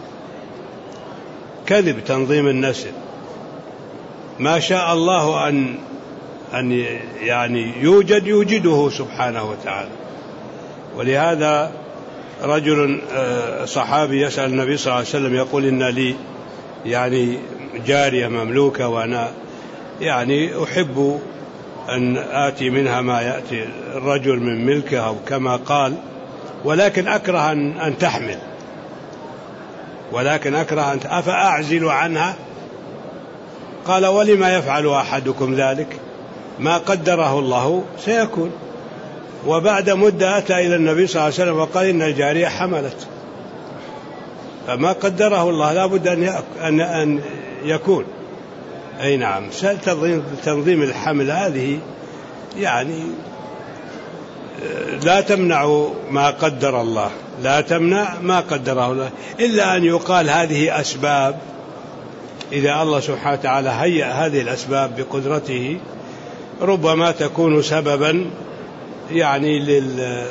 كذب تنظيم النسل، ما شاء الله أن أن يعني يوجد يوجده سبحانه وتعالى. ولهذا رجل صحابي يسأل النبي صلى الله عليه وسلم يقول إن لي يعني جارية مملوكة وأنا يعني أحب أن آتي منها ما يأتي الرجل من ملكه أو كما قال، ولكن أكره أن تحمل ولكن أكره أن أفأعزل عنها؟ قال ولما يفعل أحدكم ذلك؟ ما قدره الله سيكون. وبعد مدة أتى إلى النبي صلى الله عليه وسلم وقال إن الجارية حملت، فما قدره الله لا بد أن أن يكون. أي نعم تنظيم الحمل هذه يعني لا تمنع ما قدر الله، لا تمنع ما قدره الله، إلا أن يقال هذه أسباب، إذا الله سبحانه وتعالى هيأ هذه الأسباب بقدرته ربما تكون سببا يعني لل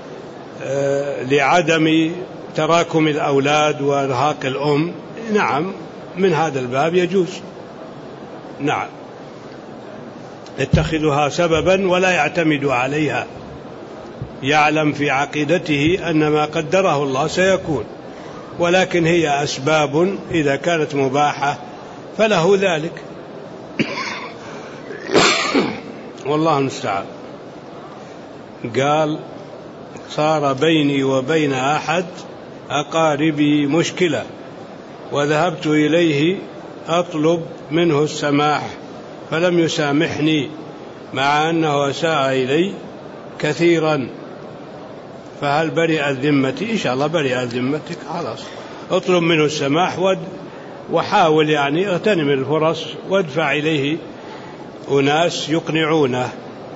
لعدم تراكم الأولاد وإرهاق الأم، نعم من هذا الباب يجوز، نعم يتخذها سببا ولا يعتمد عليها، يعلم في عقيدته أن ما قدره الله سيكون، ولكن هي أسباب إذا كانت مباحة فله ذلك. والله المستعان. قال صار بيني وبين أحد أقاربي مشكلة وذهبت إليه أطلب منه السماح فلم يسامحني مع أنه أساء إلي كثيرا، فهل برئت ذمتي؟ إن شاء الله برئت ذمتك، خلاص اطلب منه السماح وحاول يعني اغتنم الفرص وادفع إليه أناس يقنعونه.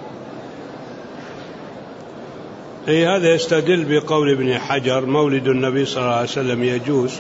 إيه هذا يستدل بقول ابن حجر مولد النبي صلى الله عليه وسلم يجوز.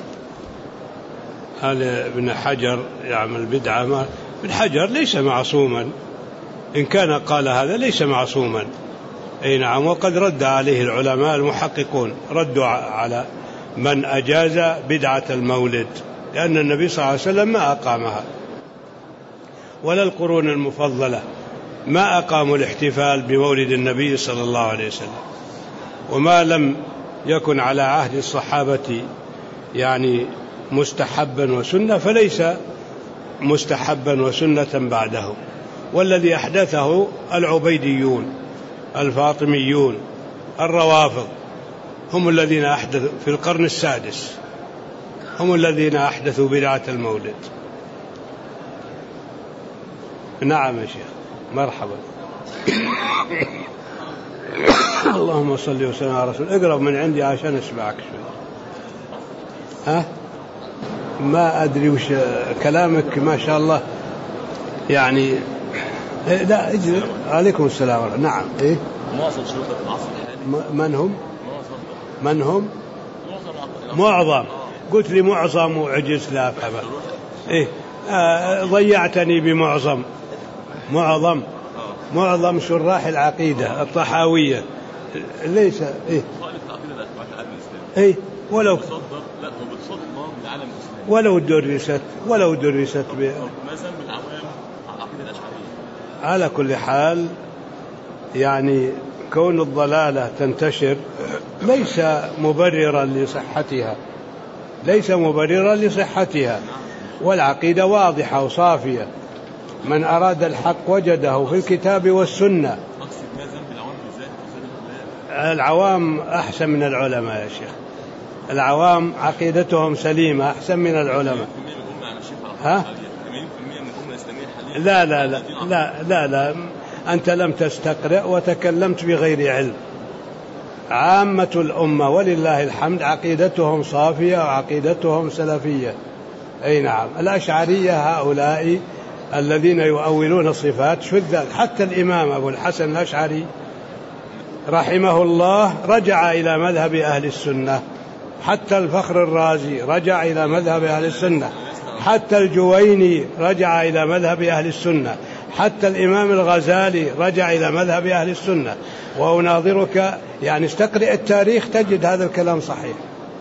هذا ابن حجر يعمل بدعة. ما ابن حجر ليس معصوما، إن كان قال هذا ليس معصوما. أي نعم. وقد رد عليه العلماء المحققون، ردوا على من أجاز بدعة المولد، لأن النبي صلى الله عليه وسلم ما أقامها ولا القرون المفضلة ما أقاموا الاحتفال بمولد النبي صلى الله عليه وسلم، وما لم يكن على عهد الصحابة يعني مستحبا وسنة فليس مستحبا وسنة بعده. والذي أحدثه العبيديون الفاطميون الروافض هم الذين أحدثوا في القرن السادس، هم الذين أحدثوا بدعة المولد. نعم يا شيخ، مرحبا. اللهم صل وسلم على رسول. اقرب من عندي عشان اسمعك شوي. ها ما أدري وش كلامك، ما شاء الله يعني. إيه لا اجل. عليكم السلام ورحمة. نعم. إيه معظم شروط العصر الحالي من هم؟ من هم؟ معظم. قلت لي معظم وعجز لا أفهم. إيه آه ضيعتني بمعظم. معظم معظم شراح العقيدة الطحاوية ليس. إيه إيه ولو ولو درست ولو درست على كل حال يعني كون الضلالة تنتشر ليس مبررا لصحتها، ليس مبررا لصحتها، والعقيدة واضحة وصافية، من أراد الحق وجده في الكتاب والسنة. العوام أحسن من العلماء يا شيخ، العوام عقيدتهم سليمة أحسن من العلماء. ها؟ لا لا لا لا لا لا أنت لم تستقرأ وتكلمت بغير علم. عامة الأمة ولله الحمد عقيدتهم صافية وعقيدتهم سلفية. أي نعم. الأشعرية هؤلاء الذين يؤولون الصفات شذ، حتى الإمام أبو الحسن الأشعري رحمه الله رجع إلى مذهب أهل السنة، حتى الفخر الرازي رجع إلى مذهب أهل السنة، حتى الجويني رجع إلى مذهب أهل السنة، حتى الإمام الغزالي رجع إلى مذهب أهل السنة. وأناظرك يعني استقرئ التاريخ تجد هذا الكلام صحيح.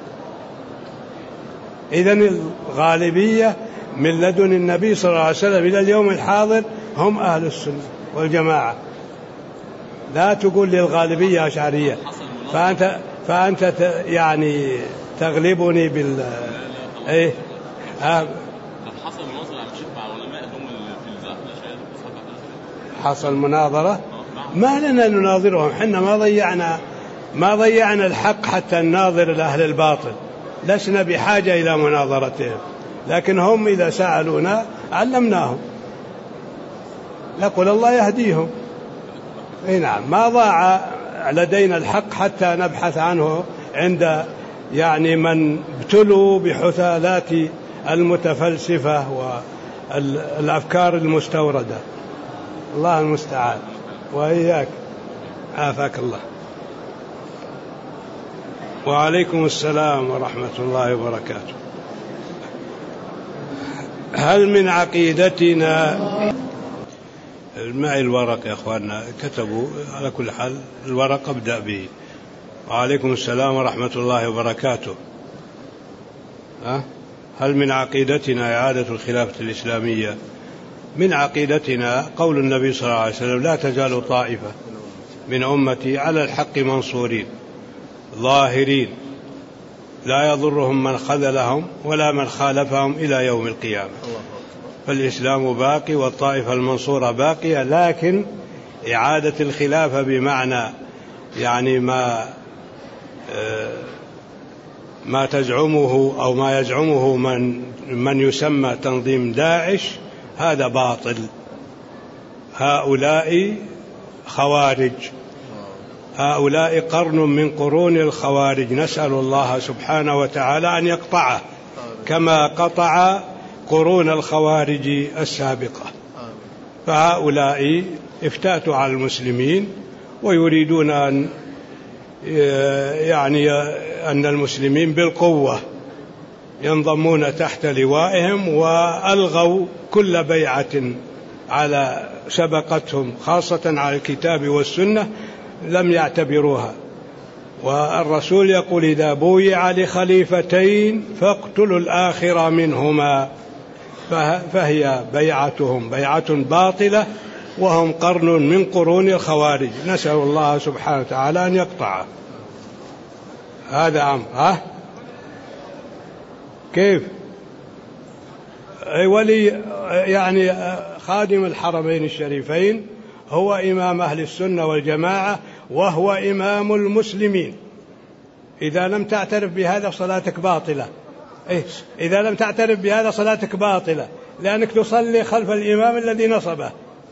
إذن الغالبية من لدن النبي صلى الله عليه وسلم إلى اليوم الحاضر هم أهل السنة والجماعة. لا تقول لي الغالبية أشعرية، فأنت فأنت يعني تغلبني بال إيه ها. حصل مناظرة على الشيخ مع علماء هم في الأشعرية. حصل مناظرة، ما لنا نناظرهم، حنا ما ضيعنا ما ضيعنا الحق حتى نناظر الأهل الباطل، لسنا بحاجة إلى مناظرتهم، لكن هم إذا سألونا علمناهم، نقول الله يهديهم. اي نعم. ما ضاع لدينا الحق حتى نبحث عنه عند يعني من ابتلوا بحثالات المتفلسفة والأفكار المستوردة. الله المستعان. وإياك عافاك الله. وعليكم السلام ورحمة الله وبركاته. هل من عقيدتنا معي الورق يا أخواننا كتبوا، على كل حال الورق أبدأ به. وعليكم السلام ورحمة الله وبركاته. أه؟ هل من عقيدتنا إعادة الخلافة الإسلامية؟ من عقيدتنا قول النبي صلى الله عليه وسلم لا تزال طائفة من أمتي على الحق منصورين ظاهرين لا يضرهم من خذلهم ولا من خالفهم إلى يوم القيامة. فالإسلام باقي والطائفة المنصورة باقية، لكن إعادة الخلافة بمعنى يعني ما ما تزعمه أو ما يزعمه من من يسمى تنظيم داعش هذا باطل. هؤلاء خوارج، هؤلاء قرن من قرون الخوارج، نسأل الله سبحانه وتعالى أن يقطعه كما قطع قرون الخوارج السابقة. فهؤلاء افتاتوا على المسلمين ويريدون أن يعني أن المسلمين بالقوة ينضمون تحت لوائهم، وألغوا كل بيعة على سبقتهم خاصة على الكتاب والسنة لم يعتبروها. والرسول يقول: إذا بويع لخليفتين فاقتلوا الآخر منهما. فهي بيعتهم بيعة باطلة وهم قرن من قرون الخوارج، نسأل الله سبحانه وتعالى أن يقطعه. هذا أمر. ها كيف ولي يعني خادم الحرمين الشريفين هو إمام أهل السنة والجماعة وهو إمام المسلمين. إذا لم تعترف بهذا صلاتك باطلة. إيه؟ إذا لم تعترف بهذا صلاتك باطلة، لأنك تصلي خلف الإمام الذي نصبه.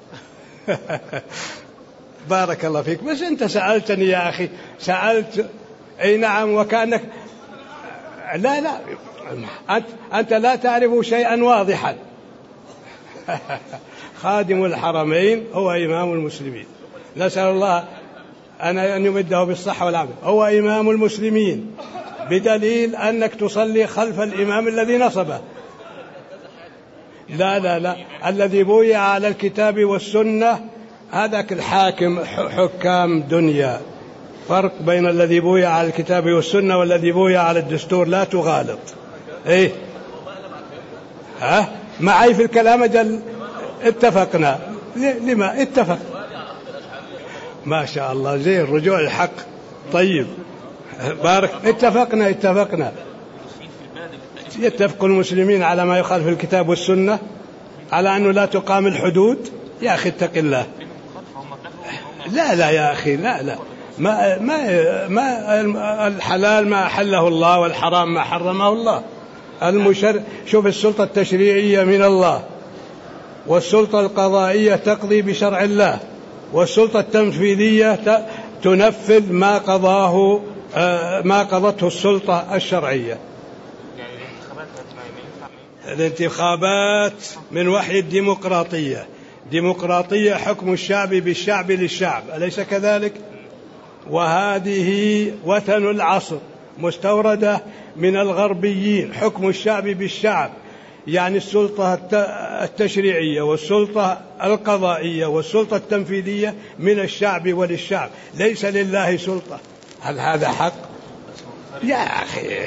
بارك الله فيك. بس أنت سألتني يا أخي، سألت. أي نعم. وكأنك لا لا أنت, أنت لا تعرف شيئا واضحا. خادم الحرمين هو إمام المسلمين، نسأل الله أن يمده بالصحة والعافية. هو إمام المسلمين بدليل أنك تصلي خلف الإمام الذي نصبه. لا لا لا الذي بويع على الكتاب والسنة هذاك الحاكم، حكام دنيا. فرق بين الذي بويع على الكتاب والسنة والذي بويع على الدستور، لا تغالط. إيه ها معي في الكلام أجل. اتفقنا. لما اتفق؟ ما شاء الله زين، رجوع الحق. طيب بارك. اتفقنا اتفقنا يتفق المسلمين على ما يخالف الكتاب والسنة، على أنه لا تقام الحدود. يا أخي اتق الله. لا لا يا أخي لا لا ما ما ما الحلال ما أحله الله والحرام ما حرمه الله. المشر شوف، السلطة التشريعية من الله، والسلطة القضائية تقضي بشرع الله، والسلطة التنفيذية تنفذ ما قضاه ما قضته السلطة الشرعية. الانتخابات من وحي الديمقراطية. ديمقراطية حكم الشعب بالشعب للشعب، أليس كذلك؟ وهذه وثن العصر مستوردة من الغربيين، حكم الشعب بالشعب، يعني السلطة التشريعية والسلطة القضائية والسلطة التنفيذية من الشعب وللشعب، ليس لله سلطة. هل هذا حق؟ يا أخي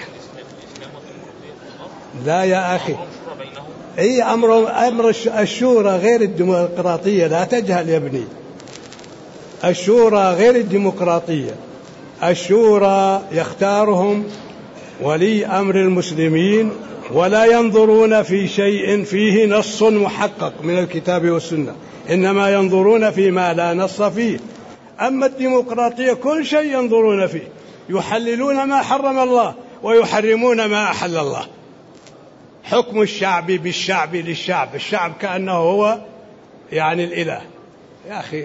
لا يا أخي. أي أمر أمر الشورى غير الديمقراطية، لا تجهل يا ابني. الشورى غير الديمقراطية. الشورى يختارهم ولي أمر المسلمين، ولا ينظرون في شيء فيه نص محقق من الكتاب والسنة، إنما ينظرون فيما لا نص فيه. أما الديمقراطية كل شيء ينظرون فيه، يحللون ما حرم الله ويحرمون ما أحل الله. حكم الشعب بالشعب للشعب، الشعب كأنه هو يعني الإله. يا أخي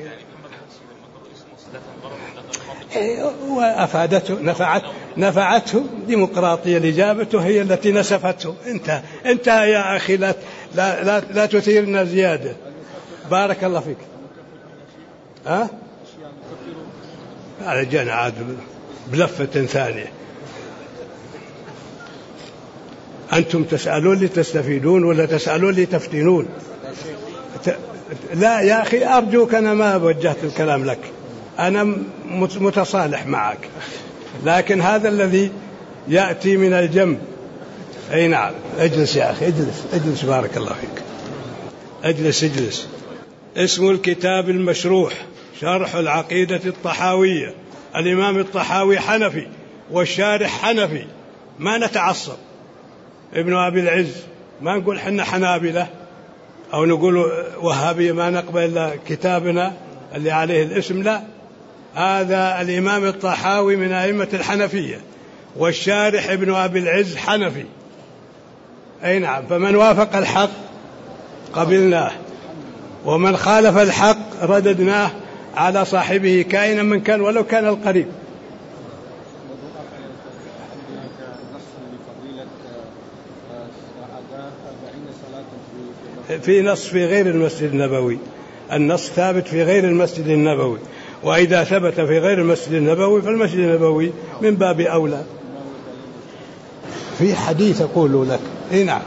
وأفادته نفعت نفعته ديمقراطية، الإجابة هي التي نسفته. انت انت يا أخي لا لا لا, لا تثيرنا زيادة. بارك الله فيك. ها هذا جانا عاد بلفة ثانية. أنتم تسألون لتستفيدون ولا تسألون لتفتنون؟ لا يا أخي أرجوك، أنا ما وجهت الكلام لك، أنا متصالح معك، لكن هذا الذي يأتي من الجنب. أي نعم. اجلس يا أخي، اجلس اجلس بارك الله فيك. اجلس اجلس. اسم الكتاب المشروح شرح العقيدة الطحاوية. الإمام الطحاوي حنفي والشارح حنفي، ما نتعصب. ابن أبي العز ما نقول حنا حنابلة أو نقول وهابية ما نقبل إلا كتابنا اللي عليه الاسم، لا، هذا الإمام الطحاوي من أئمة الحنفية، والشارح ابن أبي العز حنفي. أي نعم. فمن وافق الحق قبلناه، ومن خالف الحق رددناه على صاحبه كائنا من كان ولو كان القريب. في نص في غير المسجد النبوي، النص ثابت في غير المسجد النبوي، وإذا ثبت في غير المسجد النبوي فالمسجد النبوي من باب أولى. في حديث أقول لك، إيه نعم،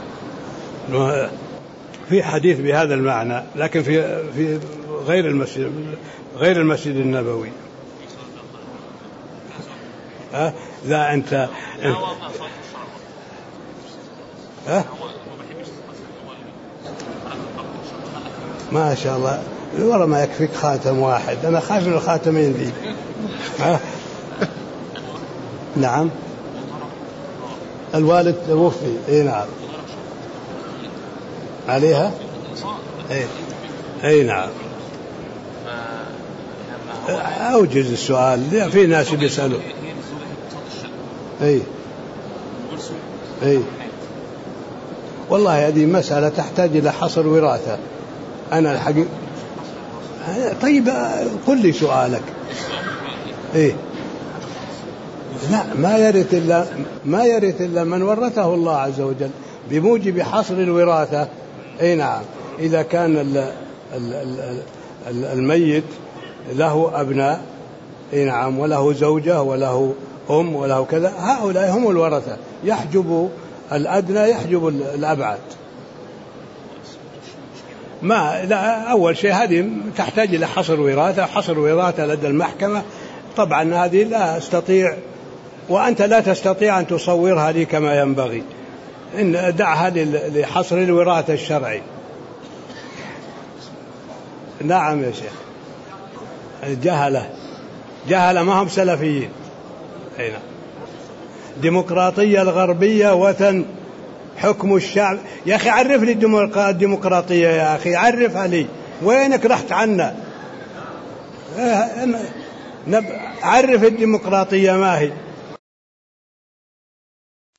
في حديث بهذا المعنى، لكن في في غير المسجد غير المسجد النبوي. أه؟ لا أنت, أنت أه؟ ما شاء الله، ورا ما يكفيك خاتم واحد، أنا خايف من الخاتمين ذي. أه؟ نعم، الوالد توفي. اي نعم عليها. اي اي نعم. اوجز السؤال، في ناس بيسألوا. اي اي والله هذه مسألة تحتاج إلى حصر وراثة. أنا الحقيقة طيب قل لي سؤالك. ايه لا، ما يرث إلا ما يرث إلا من ورثه الله عز وجل بموجب حصر الوراثة. أي نعم. إذا كان ال ال ال الميت له أبناء، أي نعم، وله زوجة وله أم وله كذا، هؤلاء هم الورثة، يحجب الأدنى يحجب الأبعد. ما لا، أول شيء هذه تحتاج إلى حصر وراثة، حصر وراثة لدى المحكمة. طبعا هذه لا أستطيع، وأنت لا تستطيع أن تصورها لي كما ينبغي. إن دعها لحصر الوراثة الشرعي. نعم يا شيخ. الجهلة جهلة ما هم سلفيين. أين ديمقراطية الغربية وثن حكم الشعب. يا أخي عرف لي الديمقراطية، يا أخي عرفها لي، وينك رحت عنا؟ عرف الديمقراطية ما هي.